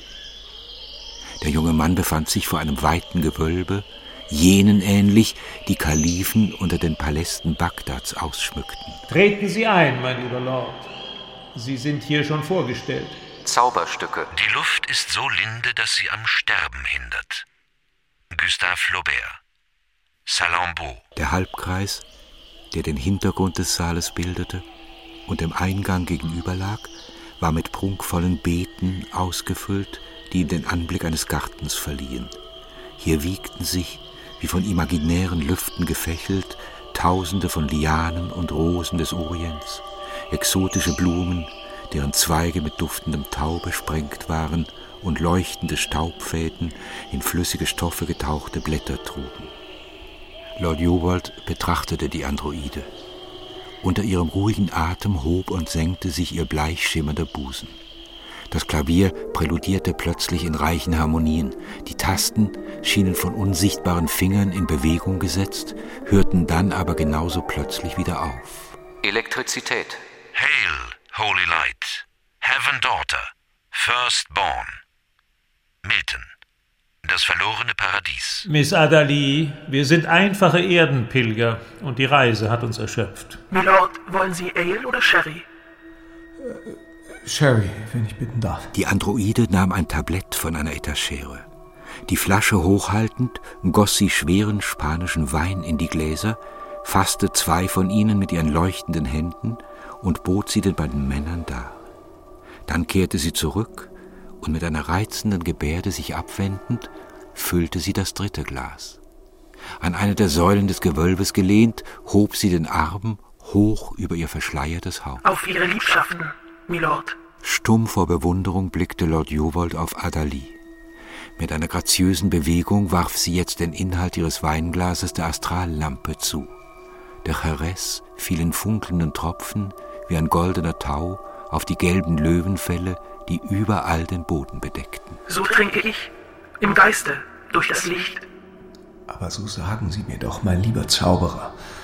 Der junge Mann befand sich vor einem weiten Gewölbe, jenen ähnlich, die Kalifen unter den Palästen Bagdads ausschmückten. Treten Sie ein, mein lieber Lord. Sie sind hier schon vorgestellt. Zauberstücke. Die Luft ist so linde, dass sie am Sterben hindert. Gustave Flaubert. Salammbô. Der Halbkreis, der den Hintergrund des Saales bildete und dem Eingang gegenüber lag, war mit prunkvollen Beeten ausgefüllt, die ihm den Anblick eines Gartens verliehen. Hier wiegten sich, wie von imaginären Lüften gefächelt, Tausende von Lianen und Rosen des Orients, exotische Blumen, deren Zweige mit duftendem Tau besprengt waren und leuchtende Staubfäden in flüssige Stoffe getauchte Blätter trugen. Lord Juvold betrachtete die Androide. Unter ihrem ruhigen Atem hob und senkte sich ihr bleich schimmernder Busen. Das Klavier präludierte plötzlich in reichen Harmonien. Die Tasten schienen von unsichtbaren Fingern in Bewegung gesetzt, hörten dann aber genauso plötzlich wieder auf. Elektrizität. Hail, holy light, heaven daughter, first born. Milton. Das verlorene Paradies. Miss Adalie, wir sind einfache Erdenpilger und die Reise hat uns erschöpft. Milord, wollen Sie Ale oder Sherry? Sherry, wenn ich bitten darf. Die Androide nahm ein Tablett von einer Etagere. Die Flasche hochhaltend goss sie schweren spanischen Wein in die Gläser, fasste 2 von ihnen mit ihren leuchtenden Händen und bot sie den beiden Männern dar. Dann kehrte sie zurück und mit einer reizenden Gebärde sich abwendend, füllte sie das 3. Glas. An eine der Säulen des Gewölbes gelehnt, hob sie den Arm hoch über ihr verschleiertes Haupt. Auf Ihre Liebschaften, Milord. Stumm vor Bewunderung blickte Lord Juvold auf Adalie. Mit einer graziösen Bewegung warf sie jetzt den Inhalt ihres Weinglases der Astrallampe zu. Der Jerez fiel in funkelnden Tropfen wie ein goldener Tau auf die gelben Löwenfelle, die überall den Boden bedeckten. So trinke ich, im Geiste, durch das Licht. Aber so sagen Sie mir doch, mein lieber Zauberer,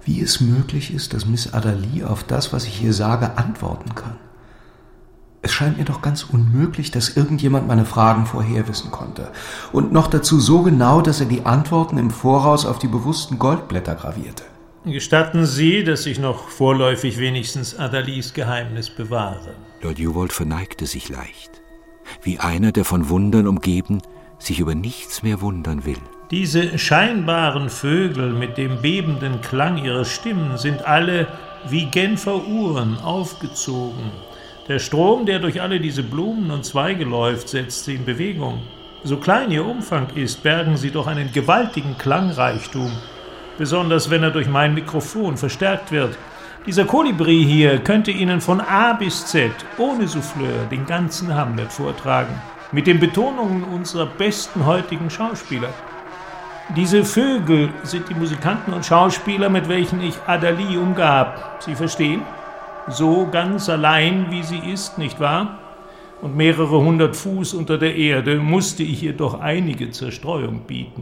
wie es möglich ist, dass Miss Adderley auf das, was ich ihr sage, antworten kann. Es scheint mir doch ganz unmöglich, dass irgendjemand meine Fragen vorherwissen konnte. Und noch dazu so genau, dass er die Antworten im Voraus auf die bewussten Goldblätter gravierte. Gestatten Sie, dass ich noch vorläufig wenigstens Adderleys Geheimnis bewahre. Lord Yuvold verneigte sich leicht, wie einer, der von Wundern umgeben sich über nichts mehr wundern will. Diese scheinbaren Vögel mit dem bebenden Klang ihrer Stimmen sind alle wie Genfer Uhren aufgezogen. Der Strom, der durch alle diese Blumen und Zweige läuft, setzt sie in Bewegung. So klein ihr Umfang ist, bergen sie doch einen gewaltigen Klangreichtum, besonders wenn er durch mein Mikrofon verstärkt wird. Dieser Kolibri hier könnte Ihnen von A bis Z, ohne Souffleur, den ganzen Hamlet vortragen, mit den Betonungen unserer besten heutigen Schauspieler. Diese Vögel sind die Musikanten und Schauspieler, mit welchen ich Adderley umgab. Sie verstehen? So ganz allein, wie sie ist, nicht wahr? Und mehrere 100 Fuß unter der Erde musste ich ihr doch einige Zerstreuung bieten.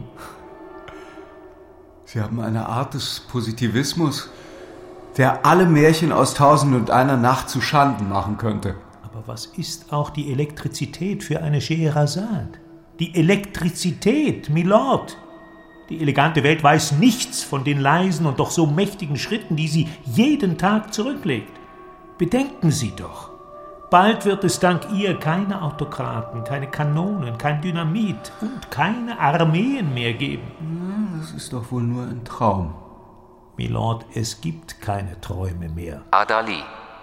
Sie haben eine Art des Positivismus, der alle Märchen aus 1001 Nacht zu Schanden machen könnte. Aber was ist auch die Elektrizität für eine Scheherazade? Die Elektrizität, Milord! Die elegante Welt weiß nichts von den leisen und doch so mächtigen Schritten, die sie jeden Tag zurücklegt. Bedenken Sie doch, bald wird es dank ihr keine Autokraten, keine Kanonen, kein Dynamit und keine Armeen mehr geben. Ja, das ist doch wohl nur ein Traum. Milord, es gibt keine Träume mehr. Adderley.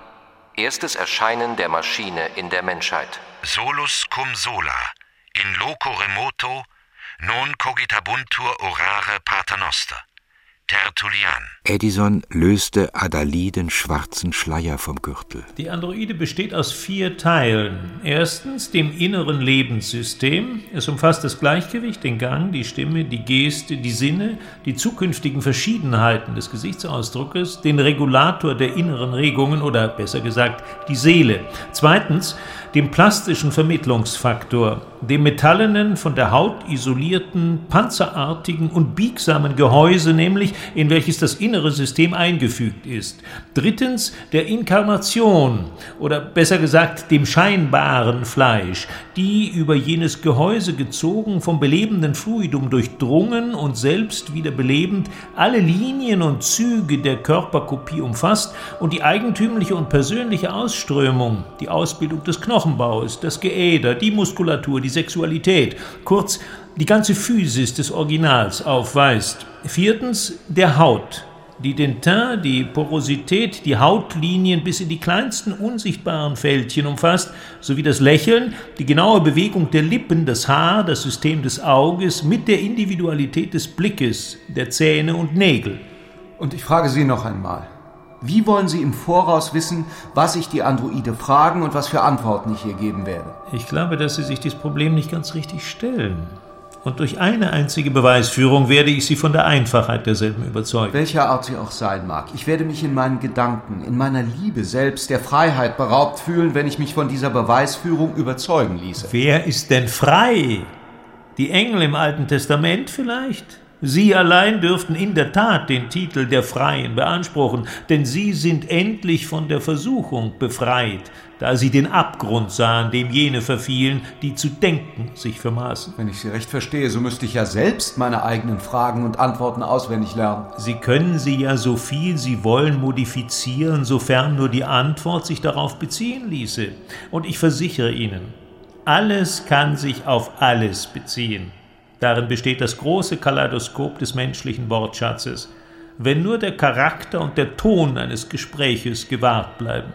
Erstes Erscheinen der Maschine in der Menschheit. Solus cum sola, in loco remoto, non cogitabuntur orare paternoster. Tertullian. Edison löste Adderley den schwarzen Schleier vom Gürtel. Die Androide besteht aus 4 Teilen. Erstens dem inneren Lebenssystem. Es umfasst das Gleichgewicht, den Gang, die Stimme, die Geste, die Sinne, die zukünftigen Verschiedenheiten des Gesichtsausdruckes, den Regulator der inneren Regungen oder besser gesagt die Seele. Zweitens dem plastischen Vermittlungsfaktor, dem metallenen, von der Haut isolierten, panzerartigen und biegsamen Gehäuse, nämlich in welches das innere System eingefügt ist. Drittens der Inkarnation oder besser gesagt dem scheinbaren Fleisch, die über jenes Gehäuse gezogen, vom belebenden Fluidum durchdrungen und selbst wieder belebend alle Linien und Züge der Körperkopie umfasst und die eigentümliche und persönliche Ausströmung, die Ausbildung des Knochenbaus, das Geäder, die Muskulatur, die Sexualität, kurz die ganze Physis des Originals aufweist. Viertens der Haut, die den Teint, die Porosität, die Hautlinien bis in die kleinsten unsichtbaren Fältchen umfasst, sowie das Lächeln, die genaue Bewegung der Lippen, das Haar, das System des Auges mit der Individualität des Blickes, der Zähne und Nägel. Und ich frage Sie noch einmal, wie wollen Sie im Voraus wissen, was ich die Androide fragen und was für Antworten ich ihr geben werde? Ich glaube, dass Sie sich dieses Problem nicht ganz richtig stellen. Und durch eine einzige Beweisführung werde ich Sie von der Einfachheit derselben überzeugen. Welcher Art sie auch sein mag, ich werde mich in meinen Gedanken, in meiner Liebe selbst der Freiheit beraubt fühlen, wenn ich mich von dieser Beweisführung überzeugen ließe. Wer ist denn frei? Die Engel im Alten Testament vielleicht? Sie allein dürften in der Tat den Titel der Freien beanspruchen, denn sie sind endlich von der Versuchung befreit, da sie den Abgrund sahen, dem jene verfielen, die zu denken sich vermaßen. Wenn ich Sie recht verstehe, so müsste ich ja selbst meine eigenen Fragen und Antworten auswendig lernen. Sie können sie ja so viel Sie wollen modifizieren, sofern nur die Antwort sich darauf beziehen ließe. Und ich versichere Ihnen, alles kann sich auf alles beziehen. Darin besteht das große Kaleidoskop des menschlichen Wortschatzes, wenn nur der Charakter und der Ton eines Gespräches gewahrt bleiben.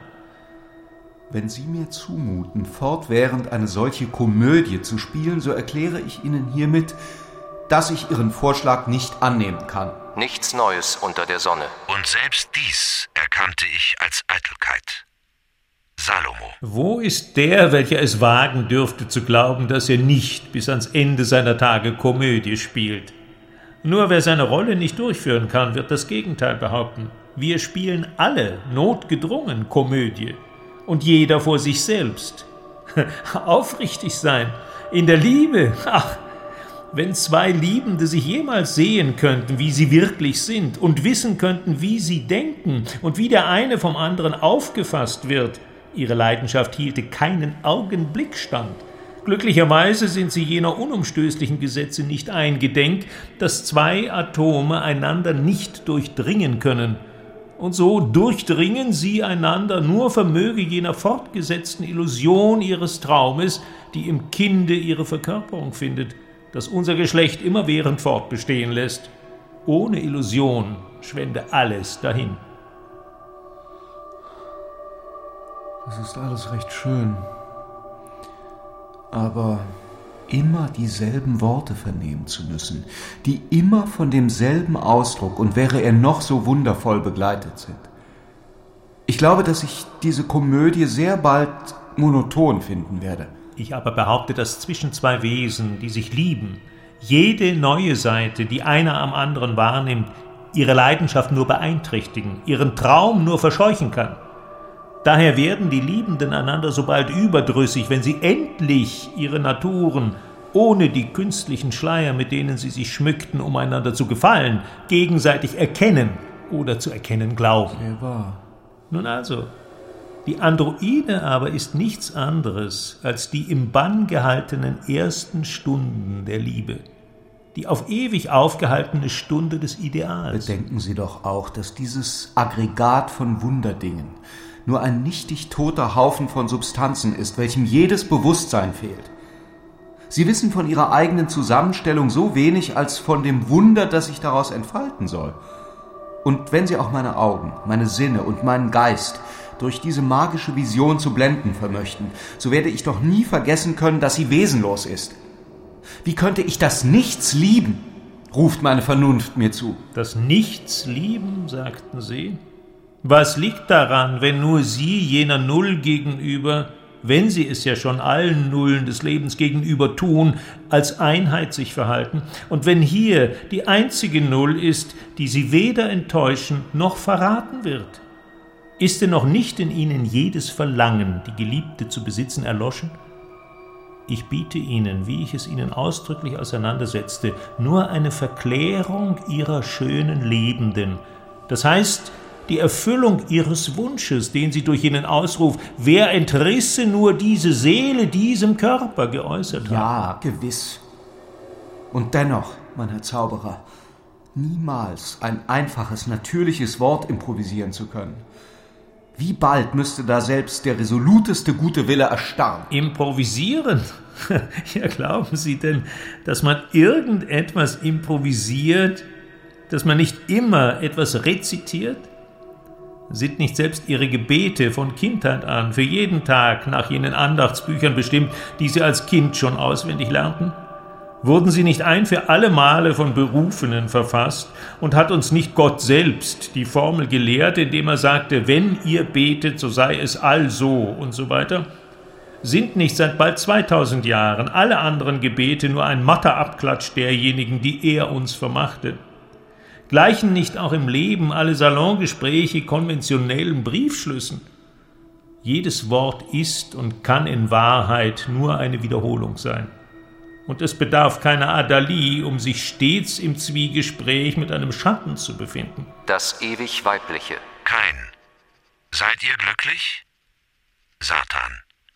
Wenn Sie mir zumuten, fortwährend eine solche Komödie zu spielen, so erkläre ich Ihnen hiermit, dass ich Ihren Vorschlag nicht annehmen kann. Nichts Neues unter der Sonne. Und selbst dies erkannte ich als Eitelkeit. Salomo. Wo ist der, welcher es wagen dürfte zu glauben, dass er nicht bis ans Ende seiner Tage Komödie spielt? Nur wer seine Rolle nicht durchführen kann, wird das Gegenteil behaupten. Wir spielen alle notgedrungen Komödie. Und jeder vor sich selbst. Aufrichtig sein, in der Liebe, ach, Wenn zwei Liebende sich jemals sehen könnten, wie sie wirklich sind, und wissen könnten, wie sie denken und wie der eine vom anderen aufgefasst wird, ihre Leidenschaft hielte keinen Augenblick stand. Glücklicherweise sind sie jener unumstößlichen Gesetze nicht eingedenk, dass zwei Atome einander nicht durchdringen können. Und so durchdringen sie einander nur vermöge jener fortgesetzten Illusion ihres Traumes, die im Kinde ihre Verkörperung findet, das unser Geschlecht immerwährend fortbestehen lässt. Ohne Illusion schwände alles dahin. Das ist alles recht schön. Aber immer dieselben Worte vernehmen zu müssen, die immer von demselben Ausdruck, und wäre er noch so wundervoll begleitet sind. Ich glaube, dass ich diese Komödie sehr bald monoton finden werde. Ich aber behaupte, dass zwischen zwei Wesen, die sich lieben, jede neue Seite, die einer am anderen wahrnimmt, ihre Leidenschaft nur beeinträchtigen, ihren Traum nur verscheuchen kann. Daher werden die Liebenden einander so bald überdrüssig, wenn sie endlich ihre Naturen, ohne die künstlichen Schleier, mit denen sie sich schmückten, um einander zu gefallen, gegenseitig erkennen oder zu erkennen glauben. Sehr wahr. Nun also, die Androide aber ist nichts anderes als die im Bann gehaltenen ersten Stunden der Liebe, die auf ewig aufgehaltene Stunde des Ideals. Bedenken Sie doch auch, dass dieses Aggregat von Wunderdingen nur ein nichtig toter Haufen von Substanzen ist, welchem jedes Bewusstsein fehlt. Sie wissen von ihrer eigenen Zusammenstellung so wenig als von dem Wunder, das sich daraus entfalten soll. Und wenn Sie auch meine Augen, meine Sinne und meinen Geist durch diese magische Vision zu blenden vermöchten, so werde ich doch nie vergessen können, dass sie wesenlos ist. Wie könnte ich das Nichts lieben? Ruft meine Vernunft mir zu. Das Nichts lieben, sagten Sie? Was liegt daran, wenn nur Sie jener Null gegenüber, wenn Sie es ja schon allen Nullen des Lebens gegenüber tun, als Einheit sich verhalten, und wenn hier die einzige Null ist, die Sie weder enttäuschen noch verraten wird? Ist denn noch nicht in Ihnen jedes Verlangen, die Geliebte zu besitzen, erloschen? Ich biete Ihnen, wie ich es Ihnen ausdrücklich auseinandersetzte, nur eine Verklärung Ihrer schönen Lebenden, das heißt, die Erfüllung Ihres Wunsches, den Sie durch jenen Ausruf, wer entrisse nur diese Seele diesem Körper, geäußert haben. Ja, gewiss. Und dennoch, mein Herr Zauberer, niemals ein einfaches, natürliches Wort improvisieren zu können. Wie bald müsste da selbst der resoluteste gute Wille erstarren? Improvisieren? Ja, glauben Sie denn, dass man irgendetwas improvisiert, dass man nicht immer etwas rezitiert? Sind nicht selbst Ihre Gebete von Kindheit an für jeden Tag nach jenen Andachtsbüchern bestimmt, die Sie als Kind schon auswendig lernten? Wurden sie nicht ein für alle Male von Berufenen verfasst und hat uns nicht Gott selbst die Formel gelehrt, indem er sagte, wenn ihr betet, so sei es also und so weiter? Sind nicht seit bald 2000 Jahren alle anderen Gebete nur ein matter Abklatsch derjenigen, die er uns vermachte? Gleichen nicht auch im Leben alle Salongespräche konventionellen Briefschlüssen? Jedes Wort ist und kann in Wahrheit nur eine Wiederholung sein. Und es bedarf keiner Adalie, um sich stets im Zwiegespräch mit einem Schatten zu befinden. Das ewig Weibliche. Kain. Seid ihr glücklich? Satan.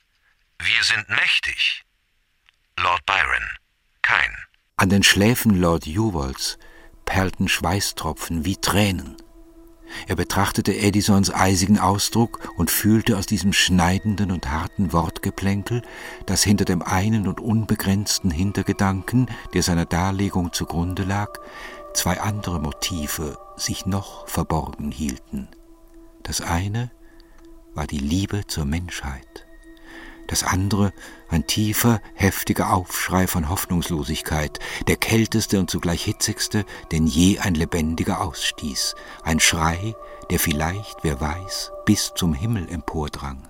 Wir sind mächtig. Lord Byron. Kain. An den Schläfen Lord Yuvalls perlten Schweißtropfen wie Tränen. Er betrachtete Edisons eisigen Ausdruck und fühlte aus diesem schneidenden und harten Wortgeplänkel, dass hinter dem einen und unbegrenzten Hintergedanken, der seiner Darlegung zugrunde lag, zwei andere Motive sich noch verborgen hielten. Das eine war die Liebe zur Menschheit, das andere ein tiefer, heftiger Aufschrei von Hoffnungslosigkeit, der kälteste und zugleich hitzigste, den je ein Lebendiger ausstieß, ein Schrei, der vielleicht, wer weiß, bis zum Himmel empordrang.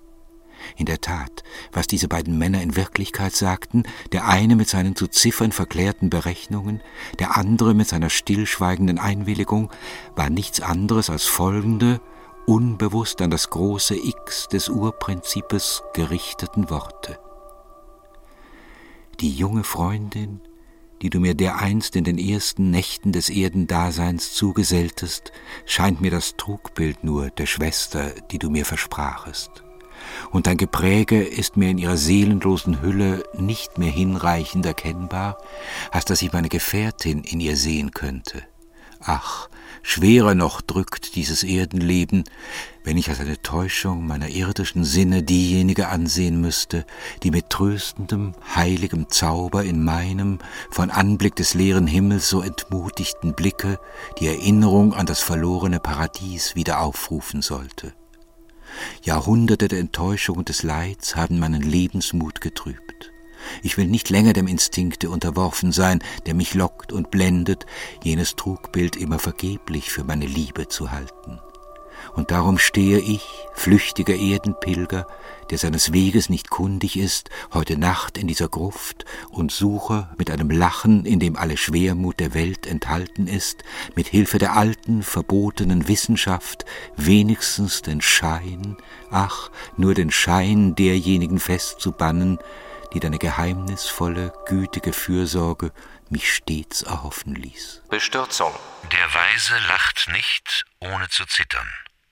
In der Tat, was diese beiden Männer in Wirklichkeit sagten, der eine mit seinen zu Ziffern verklärten Berechnungen, der andere mit seiner stillschweigenden Einwilligung, war nichts anderes als folgende, unbewusst an das große X des Urprinzipes gerichteten Worte. Die junge Freundin, die du mir dereinst in den ersten Nächten des Erdendaseins zugeselltest, scheint mir das Trugbild nur der Schwester, die du mir versprachest. Und dein Gepräge ist mir in ihrer seelenlosen Hülle nicht mehr hinreichend erkennbar, als dass ich meine Gefährtin in ihr sehen könnte. Ach, schwerer noch drückt dieses Erdenleben, wenn ich als eine Täuschung meiner irdischen Sinne diejenige ansehen müsste, die mit tröstendem, heiligem Zauber in meinem, von Anblick des leeren Himmels so entmutigten Blicke die Erinnerung an das verlorene Paradies wieder aufrufen sollte. Jahrhunderte der Enttäuschung und des Leids haben meinen Lebensmut getrübt. Ich will nicht länger dem Instinkte unterworfen sein, der mich lockt und blendet, jenes Trugbild immer vergeblich für meine Liebe zu halten. Und darum stehe ich, flüchtiger Erdenpilger, der seines Weges nicht kundig ist, heute Nacht in dieser Gruft und suche mit einem Lachen, in dem alle Schwermut der Welt enthalten ist, mit Hilfe der alten, verbotenen Wissenschaft wenigstens den Schein, ach, nur den Schein derjenigen festzubannen, die deine geheimnisvolle, gütige Fürsorge mich stets erhoffen ließ. Bestürzung. Der Weise lacht nicht, ohne zu zittern.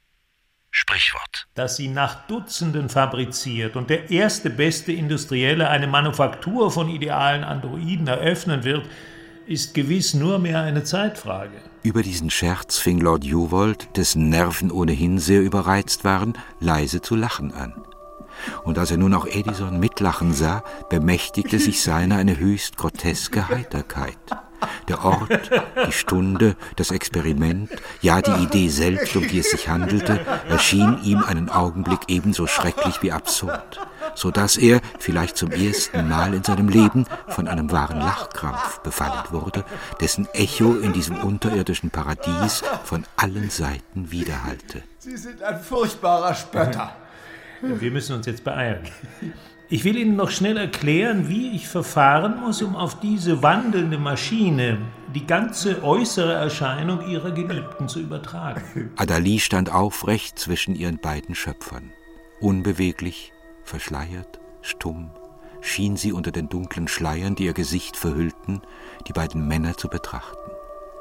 Sprichwort. Dass sie nach Dutzenden fabriziert und der erste beste Industrielle eine Manufaktur von idealen Androiden eröffnen wird, ist gewiss nur mehr eine Zeitfrage. Über diesen Scherz fing Lord Juvold, dessen Nerven ohnehin sehr überreizt waren, leise zu lachen an. Und als er nun auch Edison mitlachen sah, bemächtigte sich seiner eine höchst groteske Heiterkeit. Der Ort, die Stunde, das Experiment, ja die Idee selbst, um die es sich handelte, erschien ihm einen Augenblick ebenso schrecklich wie absurd, so dass er, vielleicht zum ersten Mal in seinem Leben, von einem wahren Lachkrampf befallen wurde, dessen Echo in diesem unterirdischen Paradies von allen Seiten widerhallte. Sie sind ein furchtbarer Spötter. Wir müssen uns jetzt beeilen. Ich will Ihnen noch schnell erklären, wie ich verfahren muss, um auf diese wandelnde Maschine die ganze äußere Erscheinung Ihrer Geliebten zu übertragen. Adali stand aufrecht zwischen ihren beiden Schöpfern. Unbeweglich, verschleiert, stumm, schien sie unter den dunklen Schleiern, die ihr Gesicht verhüllten, die beiden Männer zu betrachten.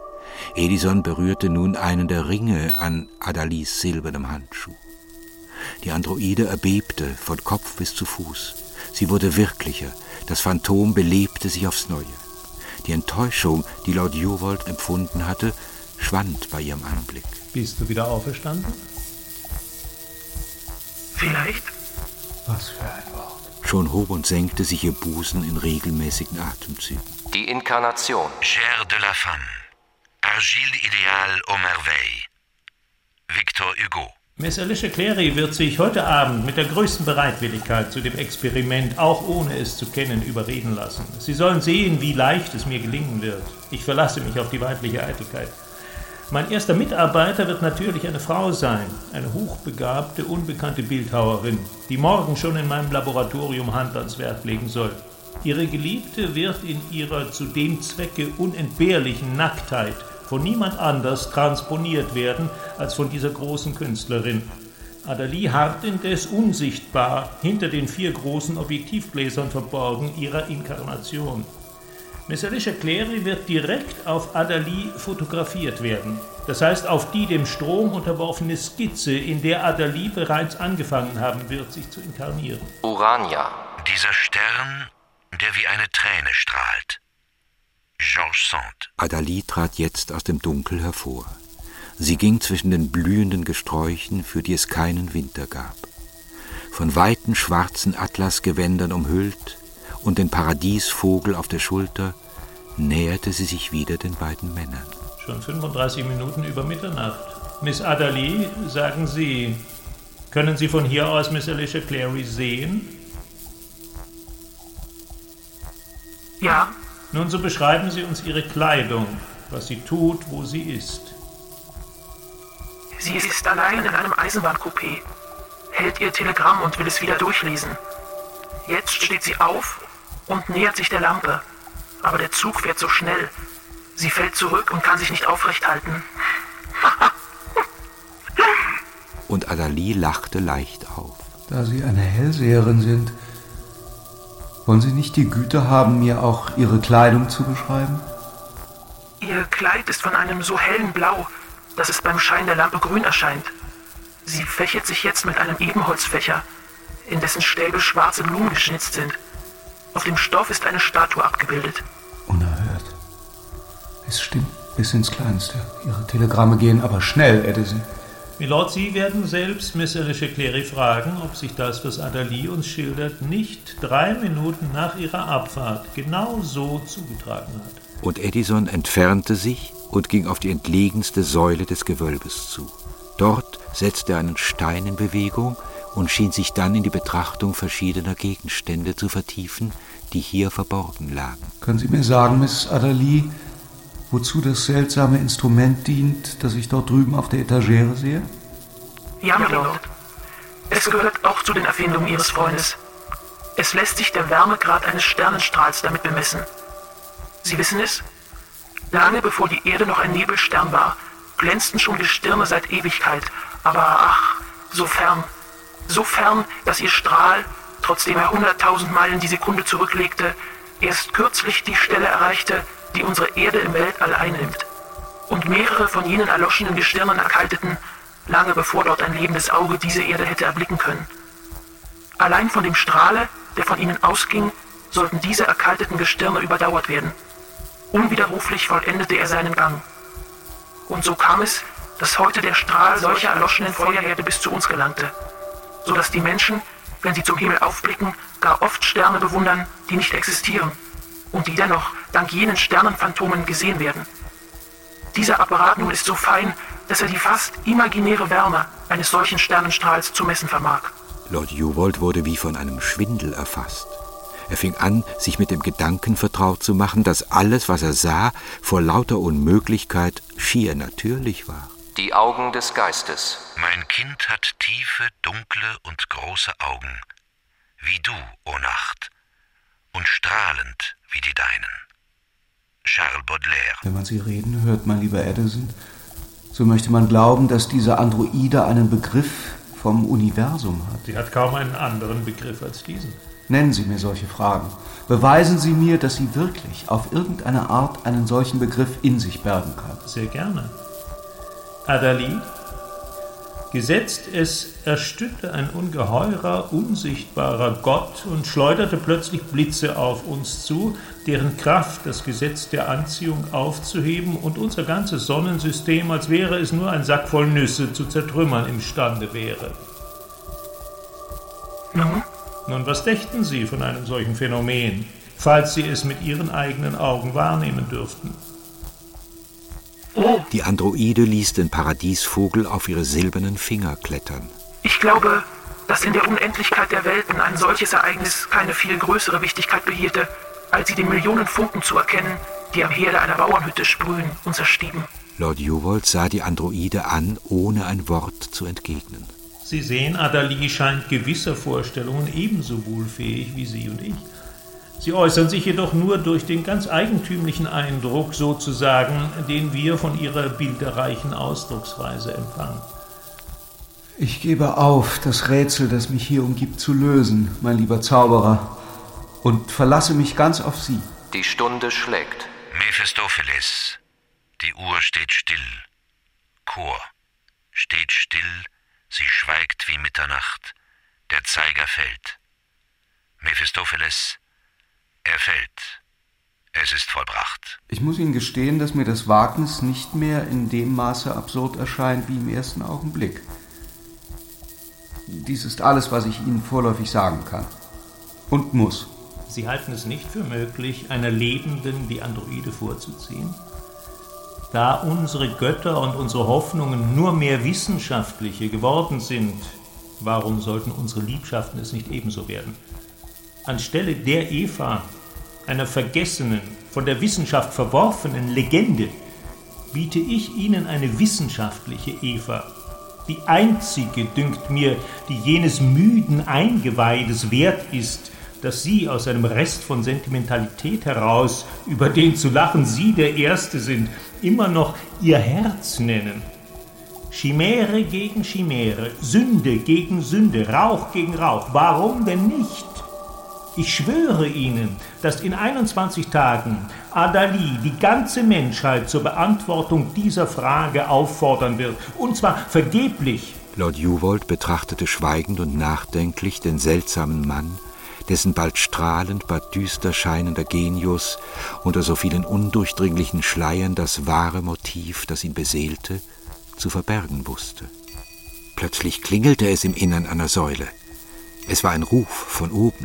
Edison berührte nun einen der Ringe an Adalis silbernem Handschuh. Die Androide erbebte von Kopf bis zu Fuß. Sie wurde wirklicher. Das Phantom belebte sich aufs Neue. Die Enttäuschung, die Lord Juvold empfunden hatte, schwand bei ihrem Anblick. Bist du wieder auferstanden? Vielleicht. Was für ein Wort. Schon hob und senkte sich ihr Busen in regelmäßigen Atemzügen. Die Inkarnation. Chair de la femme. Argile idéale aux merveilles. Victor Hugo. Miss Alicia Clary wird sich heute Abend mit der größten Bereitwilligkeit zu dem Experiment, auch ohne es zu kennen, überreden lassen. Sie sollen sehen, wie leicht es mir gelingen wird. Ich verlasse mich auf die weibliche Eitelkeit. Mein erster Mitarbeiter wird natürlich eine Frau sein, eine hochbegabte, unbekannte Bildhauerin, die morgen schon in meinem Laboratorium Hand ans Werk legen soll. Ihre Geliebte wird in ihrer zu dem Zwecke unentbehrlichen Nacktheit von niemand anders transponiert werden als von dieser großen Künstlerin. Adali harrt indes unsichtbar hinter den 4 großen Objektivgläsern verborgen ihrer Inkarnation. Miss Alicia Clary wird direkt auf Adali fotografiert werden. Das heißt, auf die dem Strom unterworfene Skizze, in der Adali bereits angefangen haben wird, sich zu inkarnieren. Urania. Dieser Stern, der wie eine Träne strahlt. Georges Sand. Adali trat jetzt aus dem Dunkel hervor. Sie ging zwischen den blühenden Gesträuchen, für die es keinen Winter gab. Von weiten schwarzen Atlasgewändern umhüllt und den Paradiesvogel auf der Schulter, näherte sie sich wieder den beiden Männern. Schon 35 Minuten über Mitternacht. Miss Adali, sagen Sie, können Sie von hier aus Miss Alicia Clary sehen? Ja. Nun, so beschreiben Sie uns Ihre Kleidung, was sie tut, wo sie ist. Sie ist allein in einem Eisenbahncoupé, hält ihr Telegramm und will es wieder durchlesen. Jetzt steht sie auf und nähert sich der Lampe. Aber der Zug fährt so schnell. Sie fällt zurück und kann sich nicht aufrecht halten. Und Adali lachte leicht auf. Da Sie eine Hellseherin sind, Wollen Sie nicht die Güte haben, mir auch Ihre Kleidung zu beschreiben? Ihr Kleid ist von einem so hellen Blau, dass es beim Schein der Lampe grün erscheint. Sie fächert sich jetzt mit einem Ebenholzfächer, in dessen Stäbe schwarze Blumen geschnitzt sind. Auf dem Stoff ist eine Statue abgebildet. Unerhört. Es stimmt bis ins Kleinste. Ihre Telegramme gehen aber schnell, Edison. Milord, Sie werden selbst Miss Alicia Clary fragen, ob sich das, was Adalie uns schildert, nicht 3 Minuten nach ihrer Abfahrt genau so zugetragen hat. Und Edison entfernte sich und ging auf die entlegenste Säule des Gewölbes zu. Dort setzte er einen Stein in Bewegung und schien sich dann in die Betrachtung verschiedener Gegenstände zu vertiefen, die hier verborgen lagen. Können Sie mir sagen, Miss Adalie, wozu das seltsame Instrument dient, das ich dort drüben auf der Etagere sehe? Ja, Milord. Es gehört auch zu den Erfindungen Ihres Freundes. Es lässt sich der Wärmegrad eines Sternenstrahls damit bemessen. Sie wissen es? Lange bevor die Erde noch ein Nebelstern war, glänzten schon Gestirne seit Ewigkeit, aber ach, so fern, dass ihr Strahl, trotzdem er 100.000 Meilen die Sekunde zurücklegte, erst kürzlich die Stelle erreichte, die unsere Erde im Weltall einnimmt, und mehrere von jenen erloschenen Gestirnen erkalteten, lange bevor dort ein lebendes Auge diese Erde hätte erblicken können. Allein von dem Strahle, der von ihnen ausging, sollten diese erkalteten Gestirne überdauert werden. Unwiderruflich vollendete er seinen Gang. Und so kam es, dass heute der Strahl solcher erloschenen Feuerherde bis zu uns gelangte, so dass die Menschen, wenn sie zum Himmel aufblicken, gar oft Sterne bewundern, die nicht existieren und die dennoch dank jenen Sternenphantomen gesehen werden. Dieser Apparat nun ist so fein, dass er die fast imaginäre Wärme eines solchen Sternenstrahls zu messen vermag. Lord Juvold wurde wie von einem Schwindel erfasst. Er fing an, sich mit dem Gedanken vertraut zu machen, dass alles, was er sah, vor lauter Unmöglichkeit schier natürlich war. Die Augen des Geistes. Mein Kind hat tiefe, dunkle und große Augen, wie du, o Nacht, und strahlend wie die deinen. Charles Baudelaire. Wenn man Sie reden hört, mein lieber Edison, so möchte man glauben, dass diese Androide einen Begriff vom Universum hat. Sie hat kaum einen anderen Begriff als diesen. Nennen Sie mir solche Fragen. Beweisen Sie mir, dass sie wirklich auf irgendeine Art einen solchen Begriff in sich bergen kann. Sehr gerne. Adalie, gesetzt es erstünnte ein ungeheurer, unsichtbarer Gott und schleuderte plötzlich Blitze auf uns zu, deren Kraft das Gesetz der Anziehung aufzuheben und unser ganzes Sonnensystem, als wäre es nur ein Sack voll Nüsse, zu zertrümmern imstande wäre. Nun, was dächten Sie von einem solchen Phänomen, falls Sie es mit Ihren eigenen Augen wahrnehmen dürften? Oh, Die Androide ließ den Paradiesvogel auf ihre silbernen Finger klettern. ich glaube, dass in der Unendlichkeit der Welten ein solches Ereignis keine viel größere Wichtigkeit behielte, als sie den Millionen Funken zu erkennen, die am Herde einer Bauernhütte sprühen und zerstieben. Lord Juvold sah die Androide an, ohne ein Wort zu entgegnen. Sie sehen, Adalie scheint gewisser Vorstellungen ebenso wohlfähig wie Sie und ich. Sie äußern sich jedoch nur durch den ganz eigentümlichen Eindruck, sozusagen, den wir von ihrer bilderreichen Ausdrucksweise empfangen. Ich gebe auf, das Rätsel, das mich hier umgibt, zu lösen, mein lieber Zauberer, und verlasse mich ganz auf Sie. Die Stunde schlägt. Mephistopheles, die Uhr steht still. Chor, steht still, sie schweigt wie Mitternacht. Der Zeiger fällt. Mephistopheles, er fällt. Es ist vollbracht. Ich muss Ihnen gestehen, dass mir das Wagnis nicht mehr in dem Maße absurd erscheint wie im ersten Augenblick. Dies ist alles, was ich Ihnen vorläufig sagen kann. Und muss. Sie halten es nicht für möglich, einer Lebenden die Androide vorzuziehen? Da unsere Götter und unsere Hoffnungen nur mehr wissenschaftliche geworden sind, warum sollten unsere Liebschaften es nicht ebenso werden? Anstelle der Eva, einer vergessenen, von der Wissenschaft verworfenen Legende, biete ich Ihnen eine wissenschaftliche Eva. Die einzige, dünkt mir, die jenes müden Eingeweides wert ist, dass Sie aus einem Rest von Sentimentalität heraus, über den zu lachen Sie der Erste sind, immer noch Ihr Herz nennen. Chimäre gegen Chimäre, Sünde gegen Sünde, Rauch gegen Rauch. Warum denn nicht? Ich schwöre Ihnen, dass in 21 Tagen Adali die ganze Menschheit zur Beantwortung dieser Frage auffordern wird, und zwar vergeblich. Lord Yuvold betrachtete schweigend und nachdenklich den seltsamen Mann, dessen bald strahlend, bald düster scheinender Genius unter so vielen undurchdringlichen Schleiern das wahre Motiv, das ihn beseelte, zu verbergen wusste. Plötzlich klingelte es im Innern einer Säule. Es war ein Ruf von oben.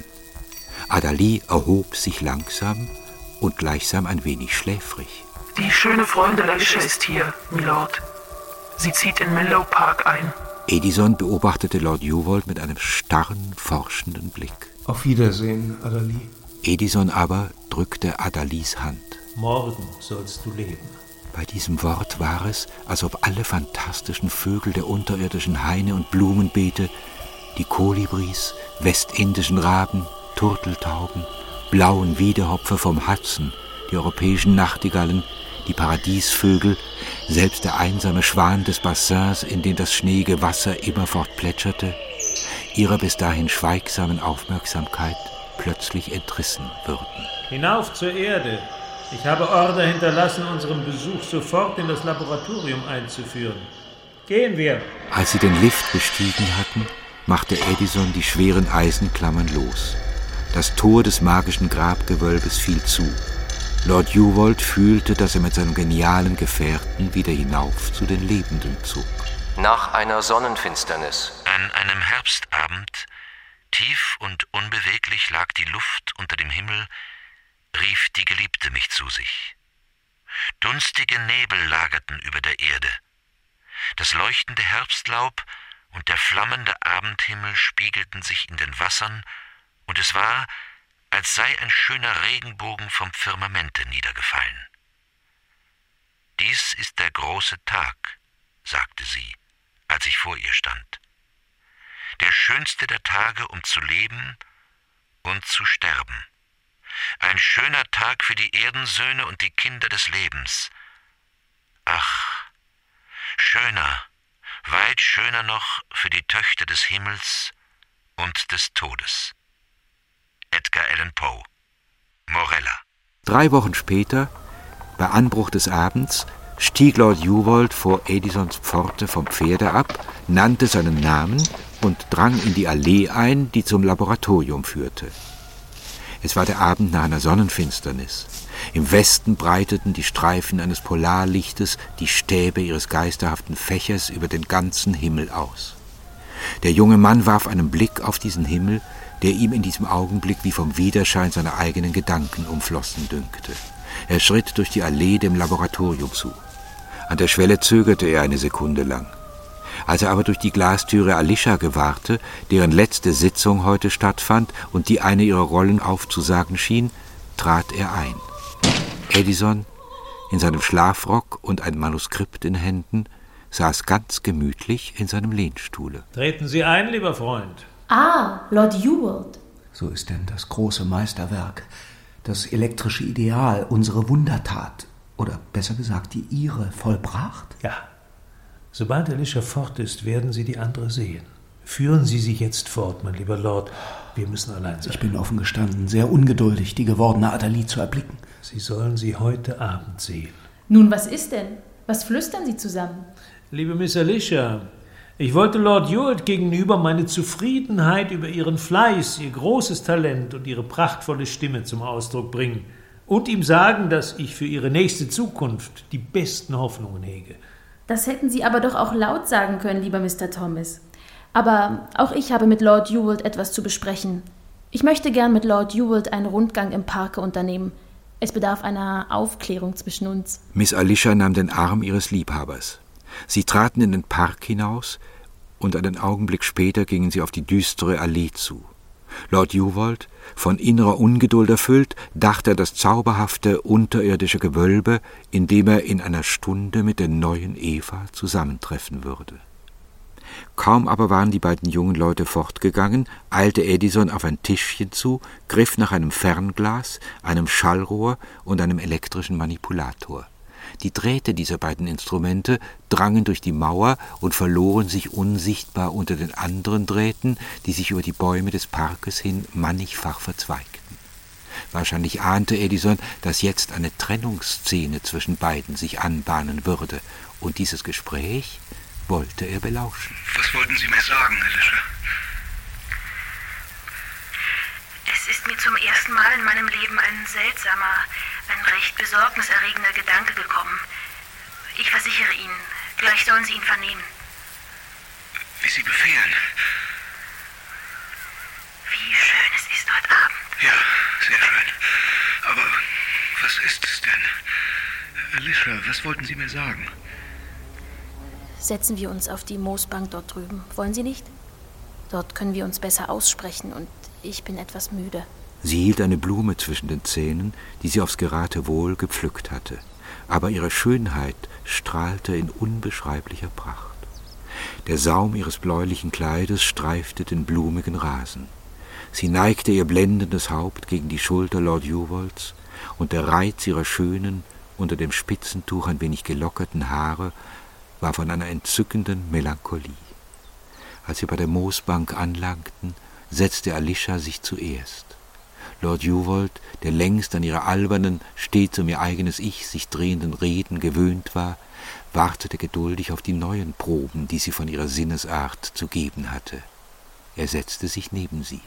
Adali erhob sich langsam und gleichsam ein wenig schläfrig. Die schöne Freundin Alicia ist hier, Milord. Sie zieht in Menlo Park ein. Edison beobachtete Lord Yuvold mit einem starren, forschenden Blick. Auf Wiedersehen, Adali. Edison aber drückte Adalis Hand. Morgen sollst du leben. Bei diesem Wort war es, als ob alle fantastischen Vögel der unterirdischen Haine und Blumenbeete, die Kolibris, westindischen Raben, Turteltauben, blauen Wiedehopfer vom Hudson, die europäischen Nachtigallen, die Paradiesvögel, selbst der einsame Schwan des Bassins, in dem das schneeige Wasser immerfort plätscherte, ihrer bis dahin schweigsamen Aufmerksamkeit plötzlich entrissen würden. Hinauf zur Erde. Ich habe Order hinterlassen, unseren Besuch sofort in das Laboratorium einzuführen. Gehen wir. Als sie den Lift bestiegen hatten, machte Edison die schweren Eisenklammern los. Das Tor des magischen Grabgewölbes fiel zu. Lord Yuvold fühlte, dass er mit seinem genialen Gefährten wieder hinauf zu den Lebenden zog. Nach einer Sonnenfinsternis. An einem Herbstabend, tief und unbeweglich lag die Luft unter dem Himmel, rief die Geliebte mich zu sich. Dunstige Nebel lagerten über der Erde. Das leuchtende Herbstlaub und der flammende Abendhimmel spiegelten sich in den Wassern, und es war, als sei ein schöner Regenbogen vom Firmamente niedergefallen. »Dies ist der große Tag«, sagte sie, als ich vor ihr stand. »Der schönste der Tage, um zu leben und zu sterben. Ein schöner Tag für die Erdensöhne und die Kinder des Lebens. Ach, schöner, weit schöner noch für die Töchter des Himmels und des Todes.« Edgar Allan Poe, Morella. 3 Wochen später, bei Anbruch des Abends, stieg Lord Yuvold vor Edisons Pforte vom Pferde ab, nannte seinen Namen und drang in die Allee ein, die zum Laboratorium führte. Es war der Abend nach einer Sonnenfinsternis. Im Westen breiteten die Streifen eines Polarlichtes die Stäbe ihres geisterhaften Fächers über den ganzen Himmel aus. Der junge Mann warf einen Blick auf diesen Himmel, der ihm in diesem Augenblick wie vom Widerschein seiner eigenen Gedanken umflossen dünkte. Er schritt durch die Allee dem Laboratorium zu. An der Schwelle zögerte er eine Sekunde lang. Als er aber durch die Glastüre Alicia gewahrte, deren letzte Sitzung heute stattfand und die eine ihrer Rollen aufzusagen schien, trat er ein. Edison, in seinem Schlafrock und ein Manuskript in Händen, saß ganz gemütlich in seinem Lehnstuhle. Treten Sie ein, lieber Freund. Ah, Lord Yuvold. So ist denn das große Meisterwerk, das elektrische Ideal, unsere Wundertat, oder besser gesagt die Ihre, vollbracht? Ja. Sobald Alicia fort ist, werden Sie die andere sehen. Führen Sie sie jetzt fort, mein lieber Lord. Wir müssen allein sein. Ich bin offen gestanden sehr ungeduldig, die gewordene Adali zu erblicken. Sie sollen sie heute Abend sehen. Nun, was ist denn? Was flüstern Sie zusammen? Liebe Miss Alicia, ich wollte Lord Yuvold gegenüber meine Zufriedenheit über Ihren Fleiß, Ihr großes Talent und Ihre prachtvolle Stimme zum Ausdruck bringen und ihm sagen, dass ich für Ihre nächste Zukunft die besten Hoffnungen hege. Das hätten Sie aber doch auch laut sagen können, lieber Mr. Thomas. Aber auch ich habe mit Lord Yuvold etwas zu besprechen. Ich möchte gern mit Lord Yuvold einen Rundgang im Parke unternehmen. Es bedarf einer Aufklärung zwischen uns. Miss Alicia nahm den Arm ihres Liebhabers. Sie traten in den Park hinaus, und einen Augenblick später gingen sie auf die düstere Allee zu. Lord Yuvold, von innerer Ungeduld erfüllt, dachte an das zauberhafte unterirdische Gewölbe, in dem er in einer Stunde mit der neuen Eva zusammentreffen würde. Kaum aber waren die beiden jungen Leute fortgegangen, eilte Edison auf ein Tischchen zu, griff nach einem Fernglas, einem Schallrohr und einem elektrischen Manipulator. Die Drähte dieser beiden Instrumente drangen durch die Mauer und verloren sich unsichtbar unter den anderen Drähten, die sich über die Bäume des Parkes hin mannigfach verzweigten. Wahrscheinlich ahnte Edison, dass jetzt eine Trennungsszene zwischen beiden sich anbahnen würde, und dieses Gespräch wollte er belauschen. Was wollten Sie mir sagen, Alicia? Es ist mir zum ersten Mal in meinem Leben ein seltsamer, ein recht besorgniserregender Gedanke gekommen. Ich versichere Ihnen, gleich sollen Sie ihn vernehmen. Wie Sie befehlen. Wie schön es ist heute Abend. Ja, sehr schön. Aber was ist es denn? Alicia, was wollten Sie mir sagen? Setzen wir uns auf die Moosbank dort drüben. Wollen Sie nicht? Dort können wir uns besser aussprechen und ich bin etwas müde. Sie hielt eine Blume zwischen den Zähnen, die sie aufs Geratewohl gepflückt hatte. Aber ihre Schönheit strahlte in unbeschreiblicher Pracht. Der Saum ihres bläulichen Kleides streifte den blumigen Rasen. Sie neigte ihr blendendes Haupt gegen die Schulter Lord Uwolds, und der Reiz ihrer schönen, unter dem Spitzentuch ein wenig gelockerten Haare war von einer entzückenden Melancholie. Als sie bei der Moosbank anlangten, setzte Alicia sich zuerst. Lord Uwold, der längst an ihre albernen, stets um ihr eigenes Ich sich drehenden Reden gewöhnt war, wartete geduldig auf die neuen Proben, die sie von ihrer Sinnesart zu geben hatte. Er setzte sich neben sie.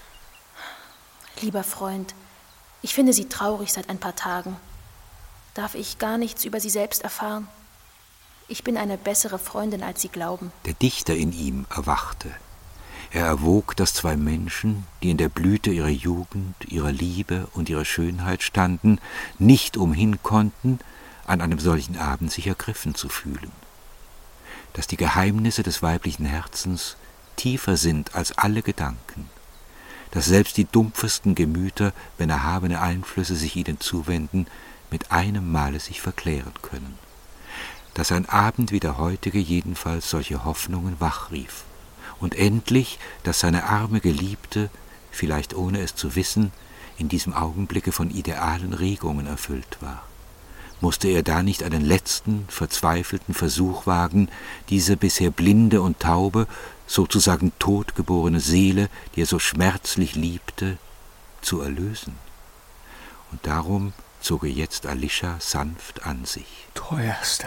Lieber Freund, ich finde Sie traurig seit ein paar Tagen. Darf ich gar nichts über Sie selbst erfahren? Ich bin eine bessere Freundin, als Sie glauben. Der Dichter in ihm erwachte. Er erwog, dass zwei Menschen, die in der Blüte ihrer Jugend, ihrer Liebe und ihrer Schönheit standen, nicht umhin konnten, an einem solchen Abend sich ergriffen zu fühlen. Dass die Geheimnisse des weiblichen Herzens tiefer sind als alle Gedanken, dass selbst die dumpfesten Gemüter, wenn erhabene Einflüsse sich ihnen zuwenden, mit einem Male sich verklären können. Dass ein Abend wie der heutige jedenfalls solche Hoffnungen wachrief. Und endlich, dass seine arme Geliebte, vielleicht ohne es zu wissen, in diesem Augenblicke von idealen Regungen erfüllt war. Musste er da nicht einen letzten, verzweifelten Versuch wagen, diese bisher blinde und taube, sozusagen totgeborene Seele, die er so schmerzlich liebte, zu erlösen? Und darum zog er jetzt Alicia sanft an sich. Teuerste.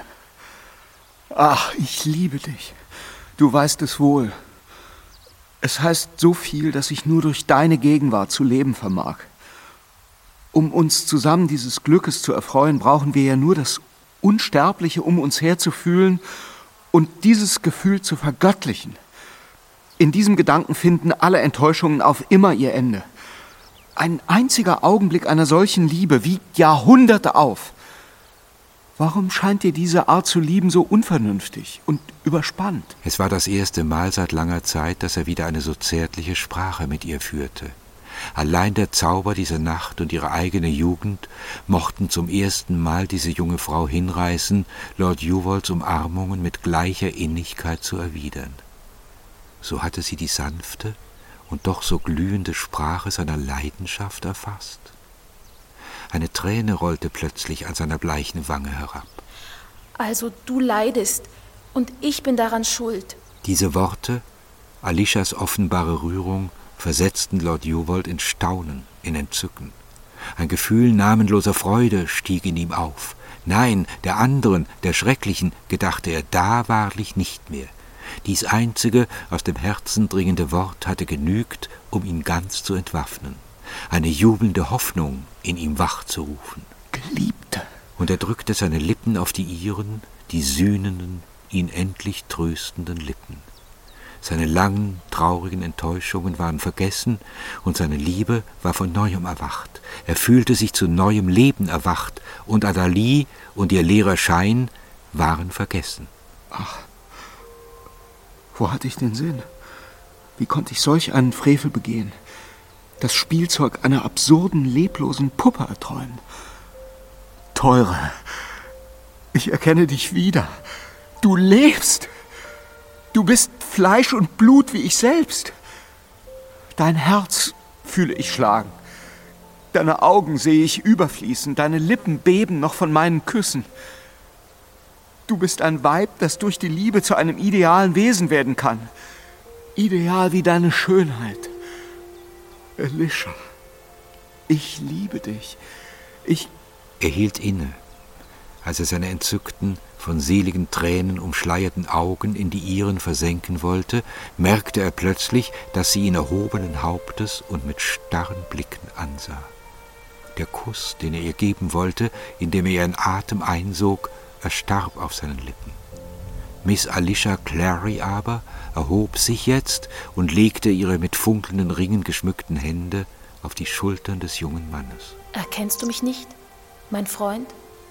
Ach, ich liebe dich. Du weißt es wohl. Es heißt so viel, dass ich nur durch deine Gegenwart zu leben vermag. Um uns zusammen dieses Glückes zu erfreuen, brauchen wir ja nur das Unsterbliche um uns her zu fühlen und dieses Gefühl zu vergöttlichen. In diesem Gedanken finden alle Enttäuschungen auf immer ihr Ende. Ein einziger Augenblick einer solchen Liebe wiegt Jahrhunderte auf. Warum scheint dir diese Art zu lieben so unvernünftig und überspannt? Es war das erste Mal seit langer Zeit, dass er wieder eine so zärtliche Sprache mit ihr führte. Allein der Zauber dieser Nacht und ihre eigene Jugend mochten zum ersten Mal diese junge Frau hinreißen, Lord Uwolds Umarmungen mit gleicher Innigkeit zu erwidern. So hatte sie die sanfte und doch so glühende Sprache seiner Leidenschaft erfasst. Eine Träne rollte plötzlich an seiner bleichen Wange herab. Also du leidest und ich bin daran schuld. Diese Worte, Alicias offenbare Rührung, versetzten Lord Uwold in Staunen, in Entzücken. Ein Gefühl namenloser Freude stieg in ihm auf. Nein, der anderen, der schrecklichen, gedachte er da wahrlich nicht mehr. Dies einzige, aus dem Herzen dringende Wort hatte genügt, um ihn ganz zu entwaffnen. Eine jubelnde Hoffnung in ihm wachzurufen. Geliebte! Und er drückte seine Lippen auf die ihren, die sühnenden, ihn endlich tröstenden Lippen. Seine langen, traurigen Enttäuschungen waren vergessen und seine Liebe war von Neuem erwacht. Er fühlte sich zu neuem Leben erwacht und Adali und ihr leerer Schein waren vergessen. Ach, wo hatte ich den Sinn? Wie konnte ich solch einen Frevel begehen? Das Spielzeug einer absurden, leblosen Puppe erträumen. Teure, ich erkenne dich wieder. Du lebst. Du bist Fleisch und Blut wie ich selbst. Dein Herz fühle ich schlagen. Deine Augen sehe ich überfließen, deine Lippen beben noch von meinen Küssen. Du bist ein Weib, das durch die Liebe zu einem idealen Wesen werden kann. Ideal wie deine Schönheit. Alicia, ich liebe dich. Er hielt inne, als er seine entzückten, von seligen Tränen umschleierten Augen in die ihren versenken wollte, merkte er plötzlich, dass sie ihn erhobenen Hauptes und mit starren Blicken ansah. Der Kuss, den er ihr geben wollte, indem er ihren Atem einsog, erstarb auf seinen Lippen. Miss Alicia Clary aber erhob sich jetzt und legte ihre mit funkelnden Ringen geschmückten Hände auf die Schultern des jungen Mannes. Erkennst du mich nicht, mein Freund?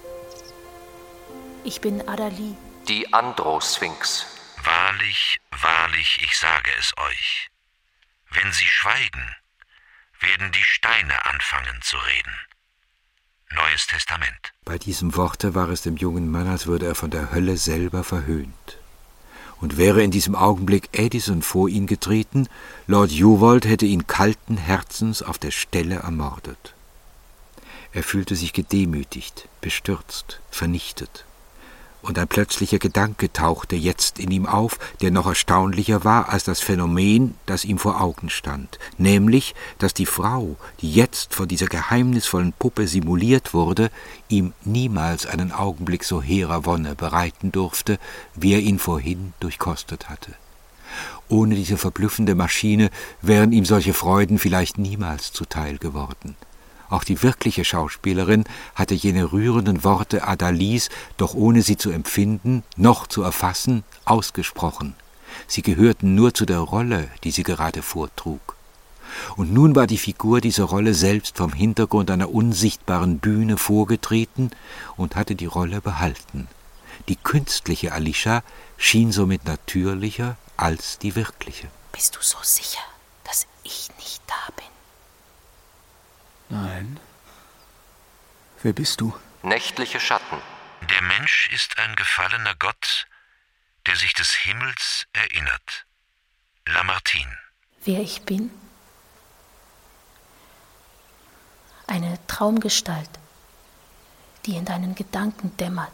Ich bin Adali. Die Androsphinx. Wahrlich, wahrlich, ich sage es euch. Wenn sie schweigen, werden die Steine anfangen zu reden. Neues Testament. Bei diesem Worte war es dem jungen Mann, als würde er von der Hölle selber verhöhnt. Und wäre in diesem Augenblick Addison vor ihn getreten, Lord Juwold hätte ihn kalten Herzens auf der Stelle ermordet. Er fühlte sich gedemütigt, bestürzt, vernichtet. Und ein plötzlicher Gedanke tauchte jetzt in ihm auf, der noch erstaunlicher war als das Phänomen, das ihm vor Augen stand, nämlich, dass die Frau, die jetzt von dieser geheimnisvollen Puppe simuliert wurde, ihm niemals einen Augenblick so hehrer Wonne bereiten durfte, wie er ihn vorhin durchkostet hatte. Ohne diese verblüffende Maschine wären ihm solche Freuden vielleicht niemals zuteil geworden. Auch die wirkliche Schauspielerin hatte jene rührenden Worte Adalis, doch ohne sie zu empfinden, noch zu erfassen, ausgesprochen. Sie gehörten nur zu der Rolle, die sie gerade vortrug. Und nun war die Figur dieser Rolle selbst vom Hintergrund einer unsichtbaren Bühne vorgetreten und hatte die Rolle behalten. Die künstliche Alicia schien somit natürlicher als die wirkliche. Bist du so sicher, dass ich nicht da bin? Nein. Wer bist du? Nächtliche Schatten. Der Mensch ist ein gefallener Gott, der sich des Himmels erinnert. Lamartine. Wer ich bin? Eine Traumgestalt, die in deinen Gedanken dämmert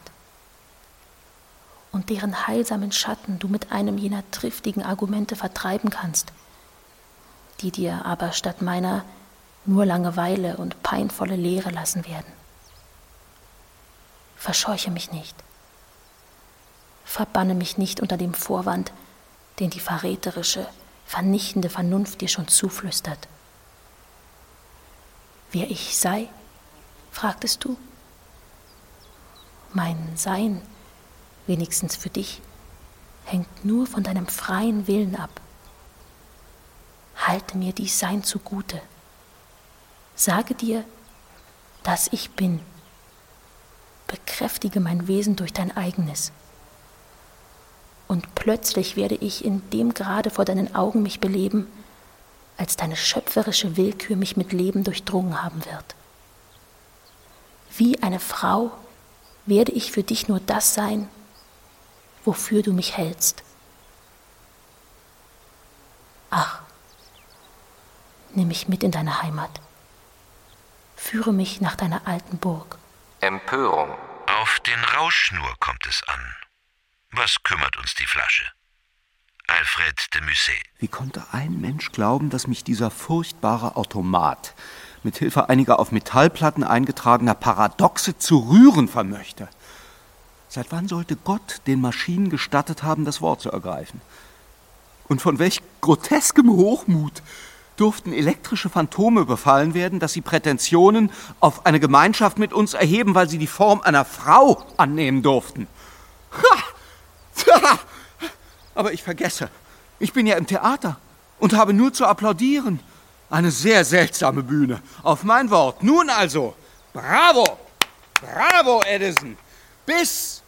und deren heilsamen Schatten du mit einem jener triftigen Argumente vertreiben kannst, die dir aber statt meiner nur Langeweile und peinvolle Leere lassen werden. Verscheuche mich nicht. Verbanne mich nicht unter dem Vorwand, den die verräterische, vernichtende Vernunft dir schon zuflüstert. Wer ich sei, fragtest du? Mein Sein, wenigstens für dich, hängt nur von deinem freien Willen ab. Halte mir dies Sein zugute. Sage dir, dass ich bin. Bekräftige mein Wesen durch dein eigenes. Und plötzlich werde ich in dem Grade vor deinen Augen mich beleben, als deine schöpferische Willkür mich mit Leben durchdrungen haben wird. Wie eine Frau werde ich für dich nur das sein, wofür du mich hältst. Ach, nimm mich mit in deine Heimat. Führe mich nach deiner alten Burg. Empörung. Auf den Rausch nur kommt es an. Was kümmert uns die Flasche? Alfred de Musset. Wie konnte ein Mensch glauben, dass mich dieser furchtbare Automat mit Hilfe einiger auf Metallplatten eingetragener Paradoxe zu rühren vermöchte? Seit wann sollte Gott den Maschinen gestattet haben, das Wort zu ergreifen? Und von welch groteskem Hochmut durften elektrische Phantome befallen werden, dass sie Prätensionen auf eine Gemeinschaft mit uns erheben, weil sie die Form einer Frau annehmen durften. Aber ich vergesse, ich bin ja im Theater und habe nur zu applaudieren. Eine sehr seltsame Bühne. Auf mein Wort. Nun also, bravo, bravo, Addison. Bis...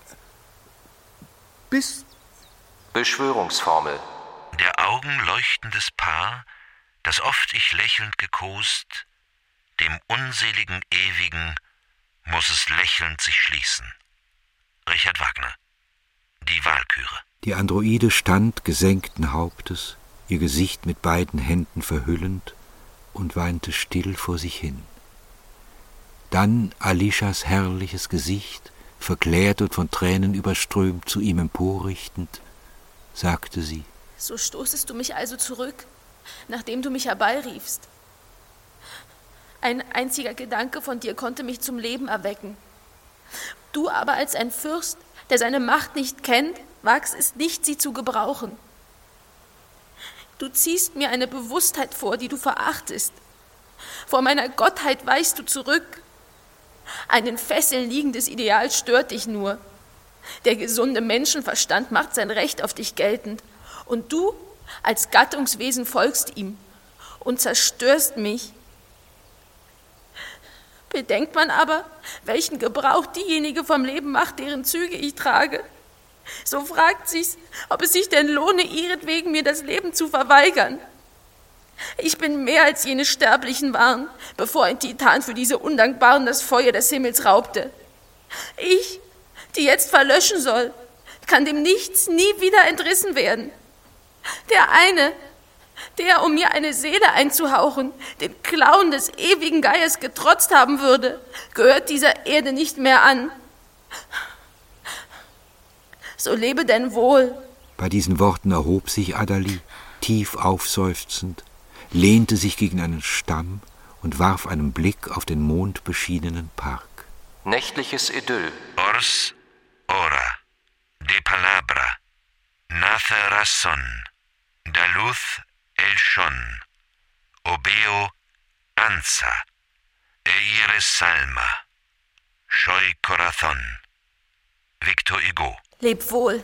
Beschwörungsformel. Der augenleuchtendes Paar, das oft ich lächelnd gekost, dem unseligen Ewigen muss es lächelnd sich schließen. Richard Wagner. Die Walküre. Die Androide stand gesenkten Hauptes, ihr Gesicht mit beiden Händen verhüllend, und weinte still vor sich hin. Dann Alishas herrliches Gesicht, verklärt und von Tränen überströmt, zu ihm emporrichtend, sagte sie: So stoßest du mich also zurück, nachdem du mich herbeiriefst. Ein einziger Gedanke von dir konnte mich zum Leben erwecken. Du aber als ein Fürst, der seine Macht nicht kennt, wagst es nicht, sie zu gebrauchen. Du ziehst mir eine Bewusstheit vor, die du verachtest. Vor meiner Gottheit weichst du zurück. Ein in Fesseln liegendes Ideal stört dich nur. Der gesunde Menschenverstand macht sein Recht auf dich geltend. Und du als Gattungswesen folgst ihm und zerstörst mich. Bedenkt man aber, welchen Gebrauch diejenige vom Leben macht, deren Züge ich trage, so fragt sich's, ob es sich denn lohne, ihretwegen mir das Leben zu verweigern. Ich bin mehr als jene Sterblichen waren, bevor ein Titan für diese Undankbaren das Feuer des Himmels raubte. Ich, die jetzt verlöschen soll, kann dem Nichts nie wieder entrissen werden. Der eine, der, um mir eine Seele einzuhauchen, den Klauen des ewigen Geiers getrotzt haben würde, gehört dieser Erde nicht mehr an. So lebe denn wohl. Bei diesen Worten erhob sich Adali, tief aufseufzend, lehnte sich gegen einen Stamm und warf einen Blick auf den mondbeschienenen Park. Nächtliches Idyll. Ors ora, de palabra, nace razón, da luz el schon, obeo anza, e ire salma, soy corazón. Victor Hugo. Leb wohl.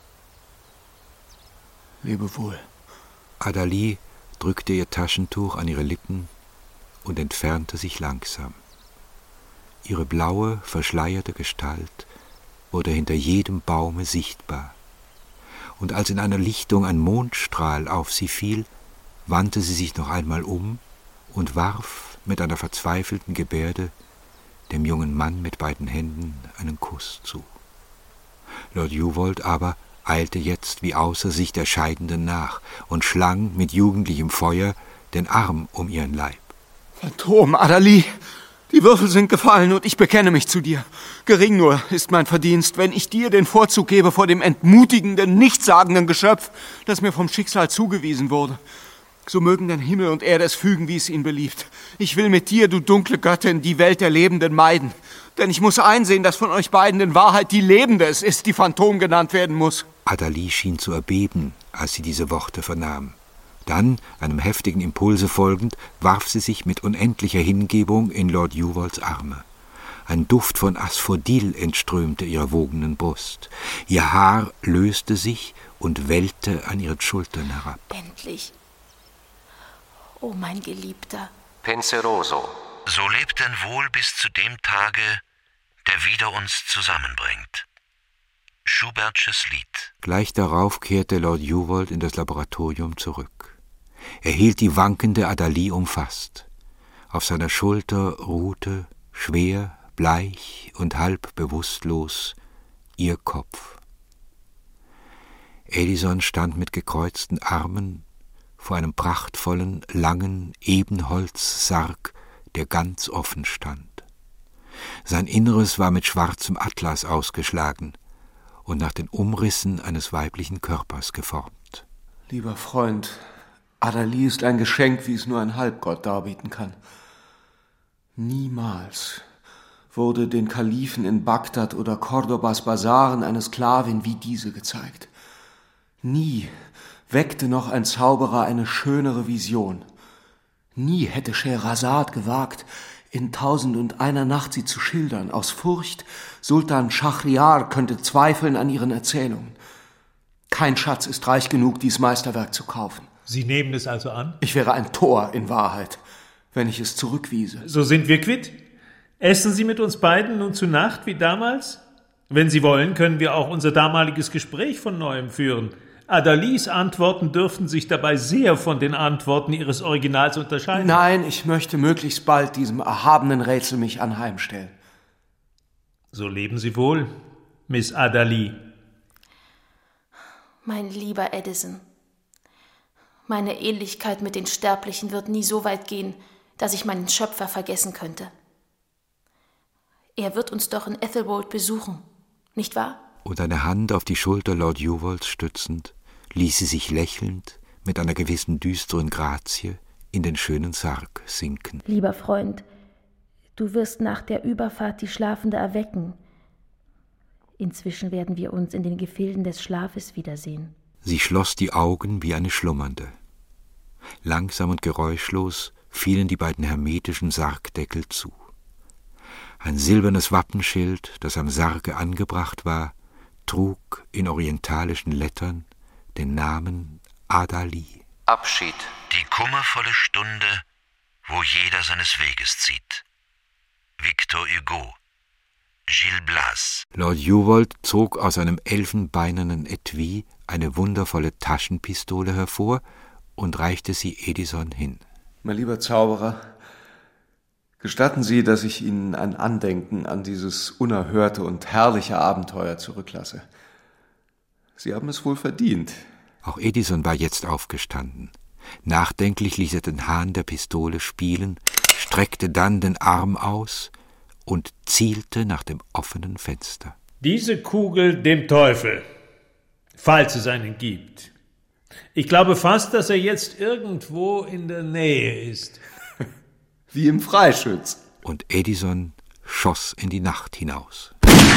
Lebe wohl. Adali drückte ihr Taschentuch an ihre Lippen und entfernte sich langsam. Ihre blaue, verschleierte Gestalt wurde hinter jedem Baume sichtbar. Und als in einer Lichtung ein Mondstrahl auf sie fiel, wandte sie sich noch einmal um und warf mit einer verzweifelten Gebärde dem jungen Mann mit beiden Händen einen Kuss zu. Lord Juvold aber eilte jetzt wie außer sich der Scheidenden nach und schlang mit jugendlichem Feuer den Arm um ihren Leib. Phantom, Adali, die Würfel sind gefallen und ich bekenne mich zu dir. Gering nur ist mein Verdienst, wenn ich dir den Vorzug gebe vor dem entmutigenden, nichtssagenden Geschöpf, das mir vom Schicksal zugewiesen wurde. So mögen denn Himmel und Erde es fügen, wie es ihnen beliebt. Ich will mit dir, du dunkle Göttin, die Welt der Lebenden meiden. Denn ich muss einsehen, dass von euch beiden in Wahrheit die Lebende es ist, die Phantom genannt werden muss. Adali schien zu erbeben, als sie diese Worte vernahm. Dann, einem heftigen Impulse folgend, warf sie sich mit unendlicher Hingebung in Lord Juvolds Arme. Ein Duft von Asphodel entströmte ihrer wogenden Brust. Ihr Haar löste sich und wellte an ihren Schultern herab. Endlich. Oh, mein Geliebter. Penseroso. So lebt denn wohl bis zu dem Tage, der wieder uns zusammenbringt. Schubertsches Lied. Gleich darauf kehrte Lord Juvold in das Laboratorium zurück. Er hielt die wankende Adali umfasst. Auf seiner Schulter ruhte, schwer, bleich und halb bewusstlos, ihr Kopf. Edison stand mit gekreuzten Armen vor einem prachtvollen, langen Ebenholzsarg, der ganz offen stand. Sein Inneres war mit schwarzem Atlas ausgeschlagen und nach den Umrissen eines weiblichen Körpers geformt. Lieber Freund, Adali ist ein Geschenk, wie es nur ein Halbgott darbieten kann. Niemals wurde den Kalifen in Bagdad oder Cordobas Basaren eine Sklavin wie diese gezeigt. Nie weckte noch ein Zauberer eine schönere Vision. Nie hätte Scheherazade gewagt, in 1001 Nacht sie zu schildern, aus Furcht, Sultan Schahriar könnte zweifeln an ihren Erzählungen. Kein Schatz ist reich genug, dies Meisterwerk zu kaufen. Sie nehmen es also an? Ich wäre ein Tor in Wahrheit, wenn ich es zurückwiese. So sind wir quitt. Essen Sie mit uns beiden nun zu Nacht wie damals? Wenn Sie wollen, können wir auch unser damaliges Gespräch von Neuem führen. Adalis Antworten dürften sich dabei sehr von den Antworten Ihres Originals unterscheiden. Nein, ich möchte möglichst bald diesem erhabenen Rätsel mich anheimstellen. So leben Sie wohl, Miss Adali. Mein lieber Edison, Meine Ähnlichkeit mit den Sterblichen wird nie so weit gehen, dass ich meinen Schöpfer vergessen könnte. Er wird uns doch in Ethelwold besuchen, nicht wahr? Und eine Hand auf die Schulter Lord Yuvalls stützend, ließ sie sich lächelnd, mit einer gewissen düsteren Grazie, in den schönen Sarg sinken. Lieber Freund, du wirst nach der Überfahrt die Schlafende erwecken. Inzwischen werden wir uns in den Gefilden des Schlafes wiedersehen. Sie schloss die Augen wie eine Schlummernde. Langsam und geräuschlos fielen die beiden hermetischen Sargdeckel zu. Ein silbernes Wappenschild, das am Sarge angebracht war, trug in orientalischen Lettern den Namen Adali. Abschied. Die kummervolle Stunde, wo jeder seines Weges zieht. Victor Hugo. Gil Blas. Lord Yuval zog aus einem elfenbeinernen Etui eine wundervolle Taschenpistole hervor und reichte sie Edison hin. Mein lieber Zauberer, gestatten Sie, dass ich Ihnen ein Andenken an dieses unerhörte und herrliche Abenteuer zurücklasse. Sie haben es wohl verdient. Auch Edison war jetzt aufgestanden. Nachdenklich ließ er den Hahn der Pistole spielen, streckte dann den Arm aus und zielte nach dem offenen Fenster. Diese Kugel dem Teufel, falls es einen gibt. Ich glaube fast, dass er jetzt irgendwo in der Nähe ist. Wie im Freischütz. Und Edison schoss in die Nacht hinaus.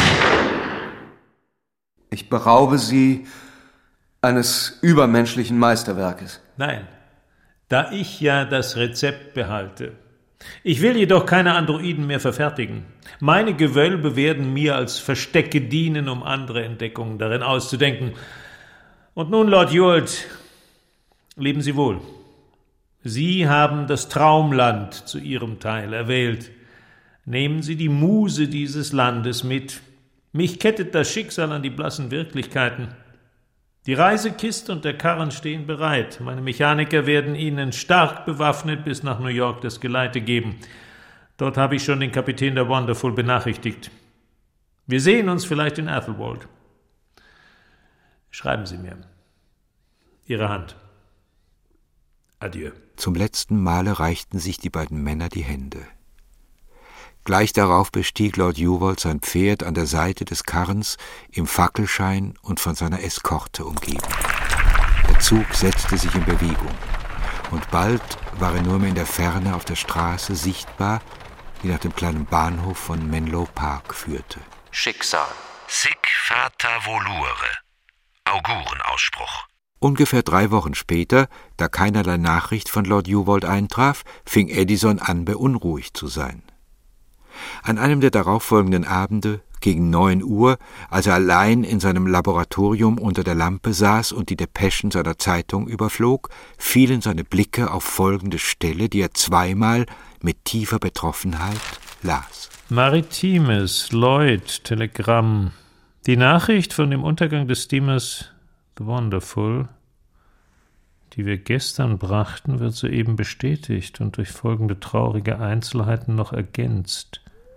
Ich beraube Sie eines übermenschlichen Meisterwerkes. Nein, da ich ja das Rezept behalte. Ich will jedoch keine Androiden mehr verfertigen. Meine Gewölbe werden mir als Verstecke dienen, um andere Entdeckungen darin auszudenken. Und nun, Lord Yualt, leben Sie wohl. Sie haben das Traumland zu Ihrem Teil erwählt. Nehmen Sie die Muse dieses Landes mit. Mich kettet das Schicksal an die blassen Wirklichkeiten. Die Reisekiste und der Karren stehen bereit. Meine Mechaniker werden Ihnen stark bewaffnet bis nach New York das Geleite geben. Dort habe ich schon den Kapitän der Wonderful benachrichtigt. Wir sehen uns vielleicht in Ethelwold. Schreiben Sie mir. Ihre Hand. Adieu. Zum letzten Male reichten sich die beiden Männer die Hände. Gleich darauf bestieg Lord Yuval sein Pferd an der Seite des Karrens im Fackelschein und von seiner Eskorte umgeben. Der Zug setzte sich in Bewegung, und bald war er nur mehr in der Ferne auf der Straße sichtbar, die nach dem kleinen Bahnhof von Menlo Park führte. Schicksal. Sic fata volure. Augurenausspruch. Ungefähr 3 Wochen später, da keinerlei Nachricht von Lord Yuval eintraf, fing Edison an, beunruhigt zu sein. An einem der darauffolgenden Abende, gegen 9 Uhr, als er allein in seinem Laboratorium unter der Lampe saß und die Depeschen seiner Zeitung überflog, fielen seine Blicke auf folgende Stelle, die er zweimal mit tiefer Betroffenheit las. Maritimes, Lloyd, Telegramm. Die Nachricht von dem Untergang des Steamers The Wonderful, die wir gestern brachten, wird soeben bestätigt und durch folgende traurige Einzelheiten noch ergänzt.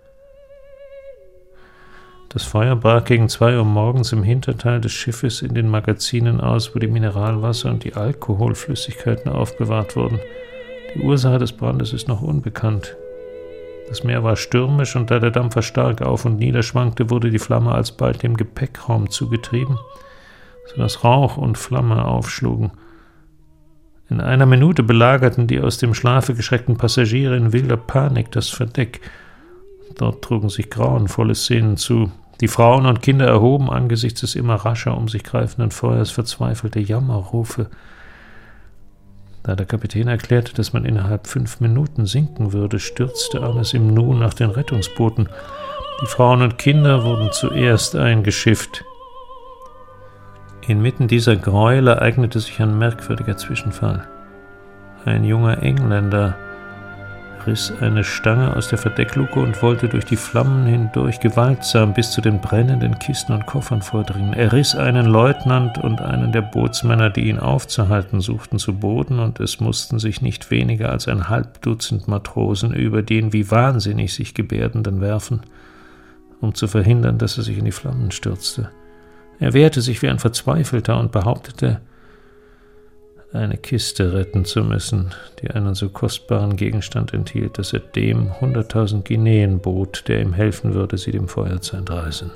Das Feuer brach gegen 2 Uhr morgens im Hinterteil des Schiffes in den Magazinen aus, wo die Mineralwasser und die Alkoholflüssigkeiten aufbewahrt wurden. Die Ursache des Brandes ist noch unbekannt. Das Meer war stürmisch, und da der Dampfer stark auf und nieder schwankte, wurde die Flamme alsbald dem Gepäckraum zugetrieben, sodass Rauch und Flamme aufschlugen. In einer Minute belagerten die aus dem Schlafe geschreckten Passagiere in wilder Panik das Verdeck. Dort trugen sich grauenvolle Szenen zu. Die Frauen und Kinder erhoben angesichts des immer rascher um sich greifenden Feuers verzweifelte Jammerrufe. Da der Kapitän erklärte, dass man innerhalb 5 Minuten sinken würde, stürzte alles im Nu nach den Rettungsbooten. Die Frauen und Kinder wurden zuerst eingeschifft. Inmitten dieser Gräuel ereignete sich ein merkwürdiger Zwischenfall. Ein junger Engländer riss eine Stange aus der Verdeckluke und wollte durch die Flammen hindurch gewaltsam bis zu den brennenden Kisten und Koffern vordringen. Er riss einen Leutnant und einen der Bootsmänner, die ihn aufzuhalten suchten, zu Boden, und es mussten sich nicht weniger als ein Halbdutzend Matrosen über den wie wahnsinnig sich Gebärdenden werfen, um zu verhindern, dass er sich in die Flammen stürzte. Er wehrte sich wie ein Verzweifelter und behauptete, eine Kiste retten zu müssen, die einen so kostbaren Gegenstand enthielt, dass er dem 100.000 Guineen bot, der ihm helfen würde, sie dem Feuer zu entreißen.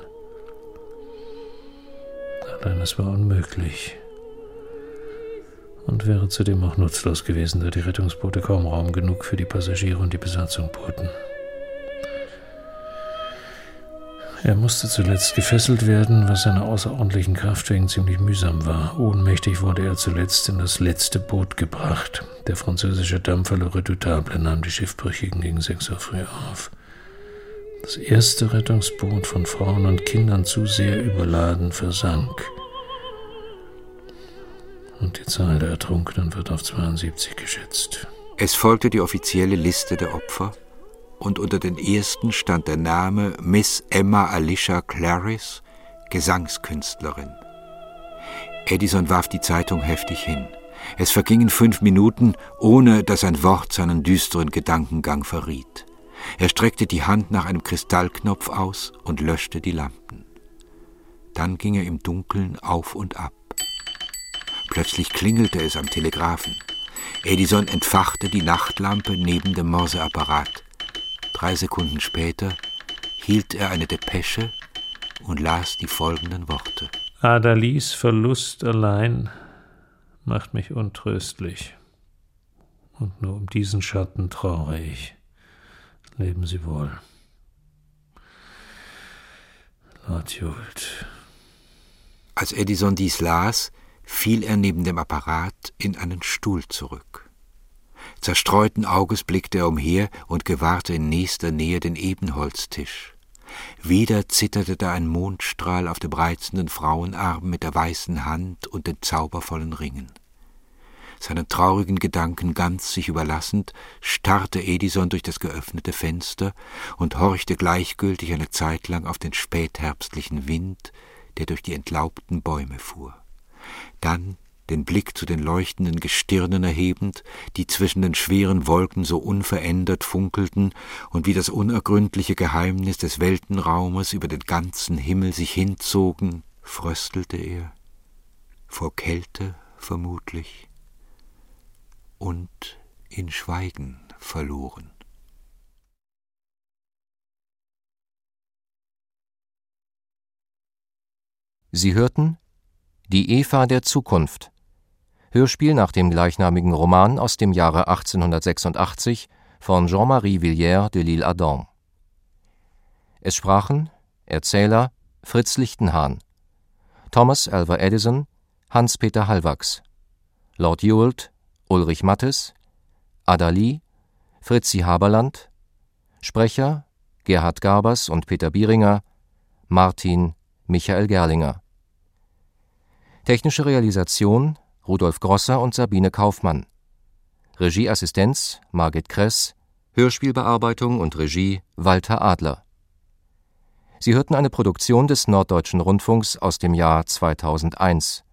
Allein es war unmöglich und wäre zudem auch nutzlos gewesen, da die Rettungsboote kaum Raum genug für die Passagiere und die Besatzung boten. Er musste zuletzt gefesselt werden, was seiner außerordentlichen Kraft wegen ziemlich mühsam war. Ohnmächtig wurde er zuletzt in das letzte Boot gebracht. Der französische Dampfer Le Redoutable nahm die Schiffbrüchigen gegen 6 Uhr früh auf. Das erste Rettungsboot, von Frauen und Kindern zu sehr überladen, versank. Und die Zahl der Ertrunkenen wird auf 72 geschätzt. Es folgte die offizielle Liste der Opfer, und unter den ersten stand der Name Miss Emma Alicia Clarice, Gesangskünstlerin. Edison warf die Zeitung heftig hin. Es vergingen 5 Minuten, ohne dass ein Wort seinen düsteren Gedankengang verriet. Er streckte die Hand nach einem Kristallknopf aus und löschte die Lampen. Dann ging er im Dunkeln auf und ab. Plötzlich klingelte es am Telegraphen. Edison entfachte die Nachtlampe neben dem Morseapparat. 3 Sekunden später hielt er eine Depesche und las die folgenden Worte. Adalies Verlust allein macht mich untröstlich. Und nur um diesen Schatten trauere ich. Leben Sie wohl. Lord Jewett. Als Edison dies las, fiel er neben dem Apparat in einen Stuhl zurück. Zerstreuten Auges blickte er umher und gewahrte in nächster Nähe den Ebenholztisch. Wieder zitterte da ein Mondstrahl auf dem reizenden Frauenarm mit der weißen Hand und den zaubervollen Ringen. Seinen traurigen Gedanken ganz sich überlassend, starrte Edison durch das geöffnete Fenster und horchte gleichgültig eine Zeit lang auf den spätherbstlichen Wind, der durch die entlaubten Bäume fuhr. Dann den Blick zu den leuchtenden Gestirnen erhebend, die zwischen den schweren Wolken so unverändert funkelten und wie das unergründliche Geheimnis des Weltenraumes über den ganzen Himmel sich hinzogen, fröstelte er, vor Kälte vermutlich, und in Schweigen verloren. Sie hörten Die Eva der Zukunft. Hörspiel nach dem gleichnamigen Roman aus dem Jahre 1886 von Jean-Marie Villiers de L'Isle-Adam. Es sprachen Erzähler Fritz Lichtenhahn, Thomas Alva Edison, Hans-Peter Hallwachs, Lord Jewett, Ulrich Mattes, Adalie, Fritzi Haberland, Sprecher Gerhard Garbers und Peter Bieringer, Martin Michael Gerlinger. Technische Realisation Rudolf Grosser und Sabine Kaufmann. Regieassistenz Margit Kress. Hörspielbearbeitung und Regie Walter Adler. Sie hörten eine Produktion des Norddeutschen Rundfunks aus dem Jahr 2001.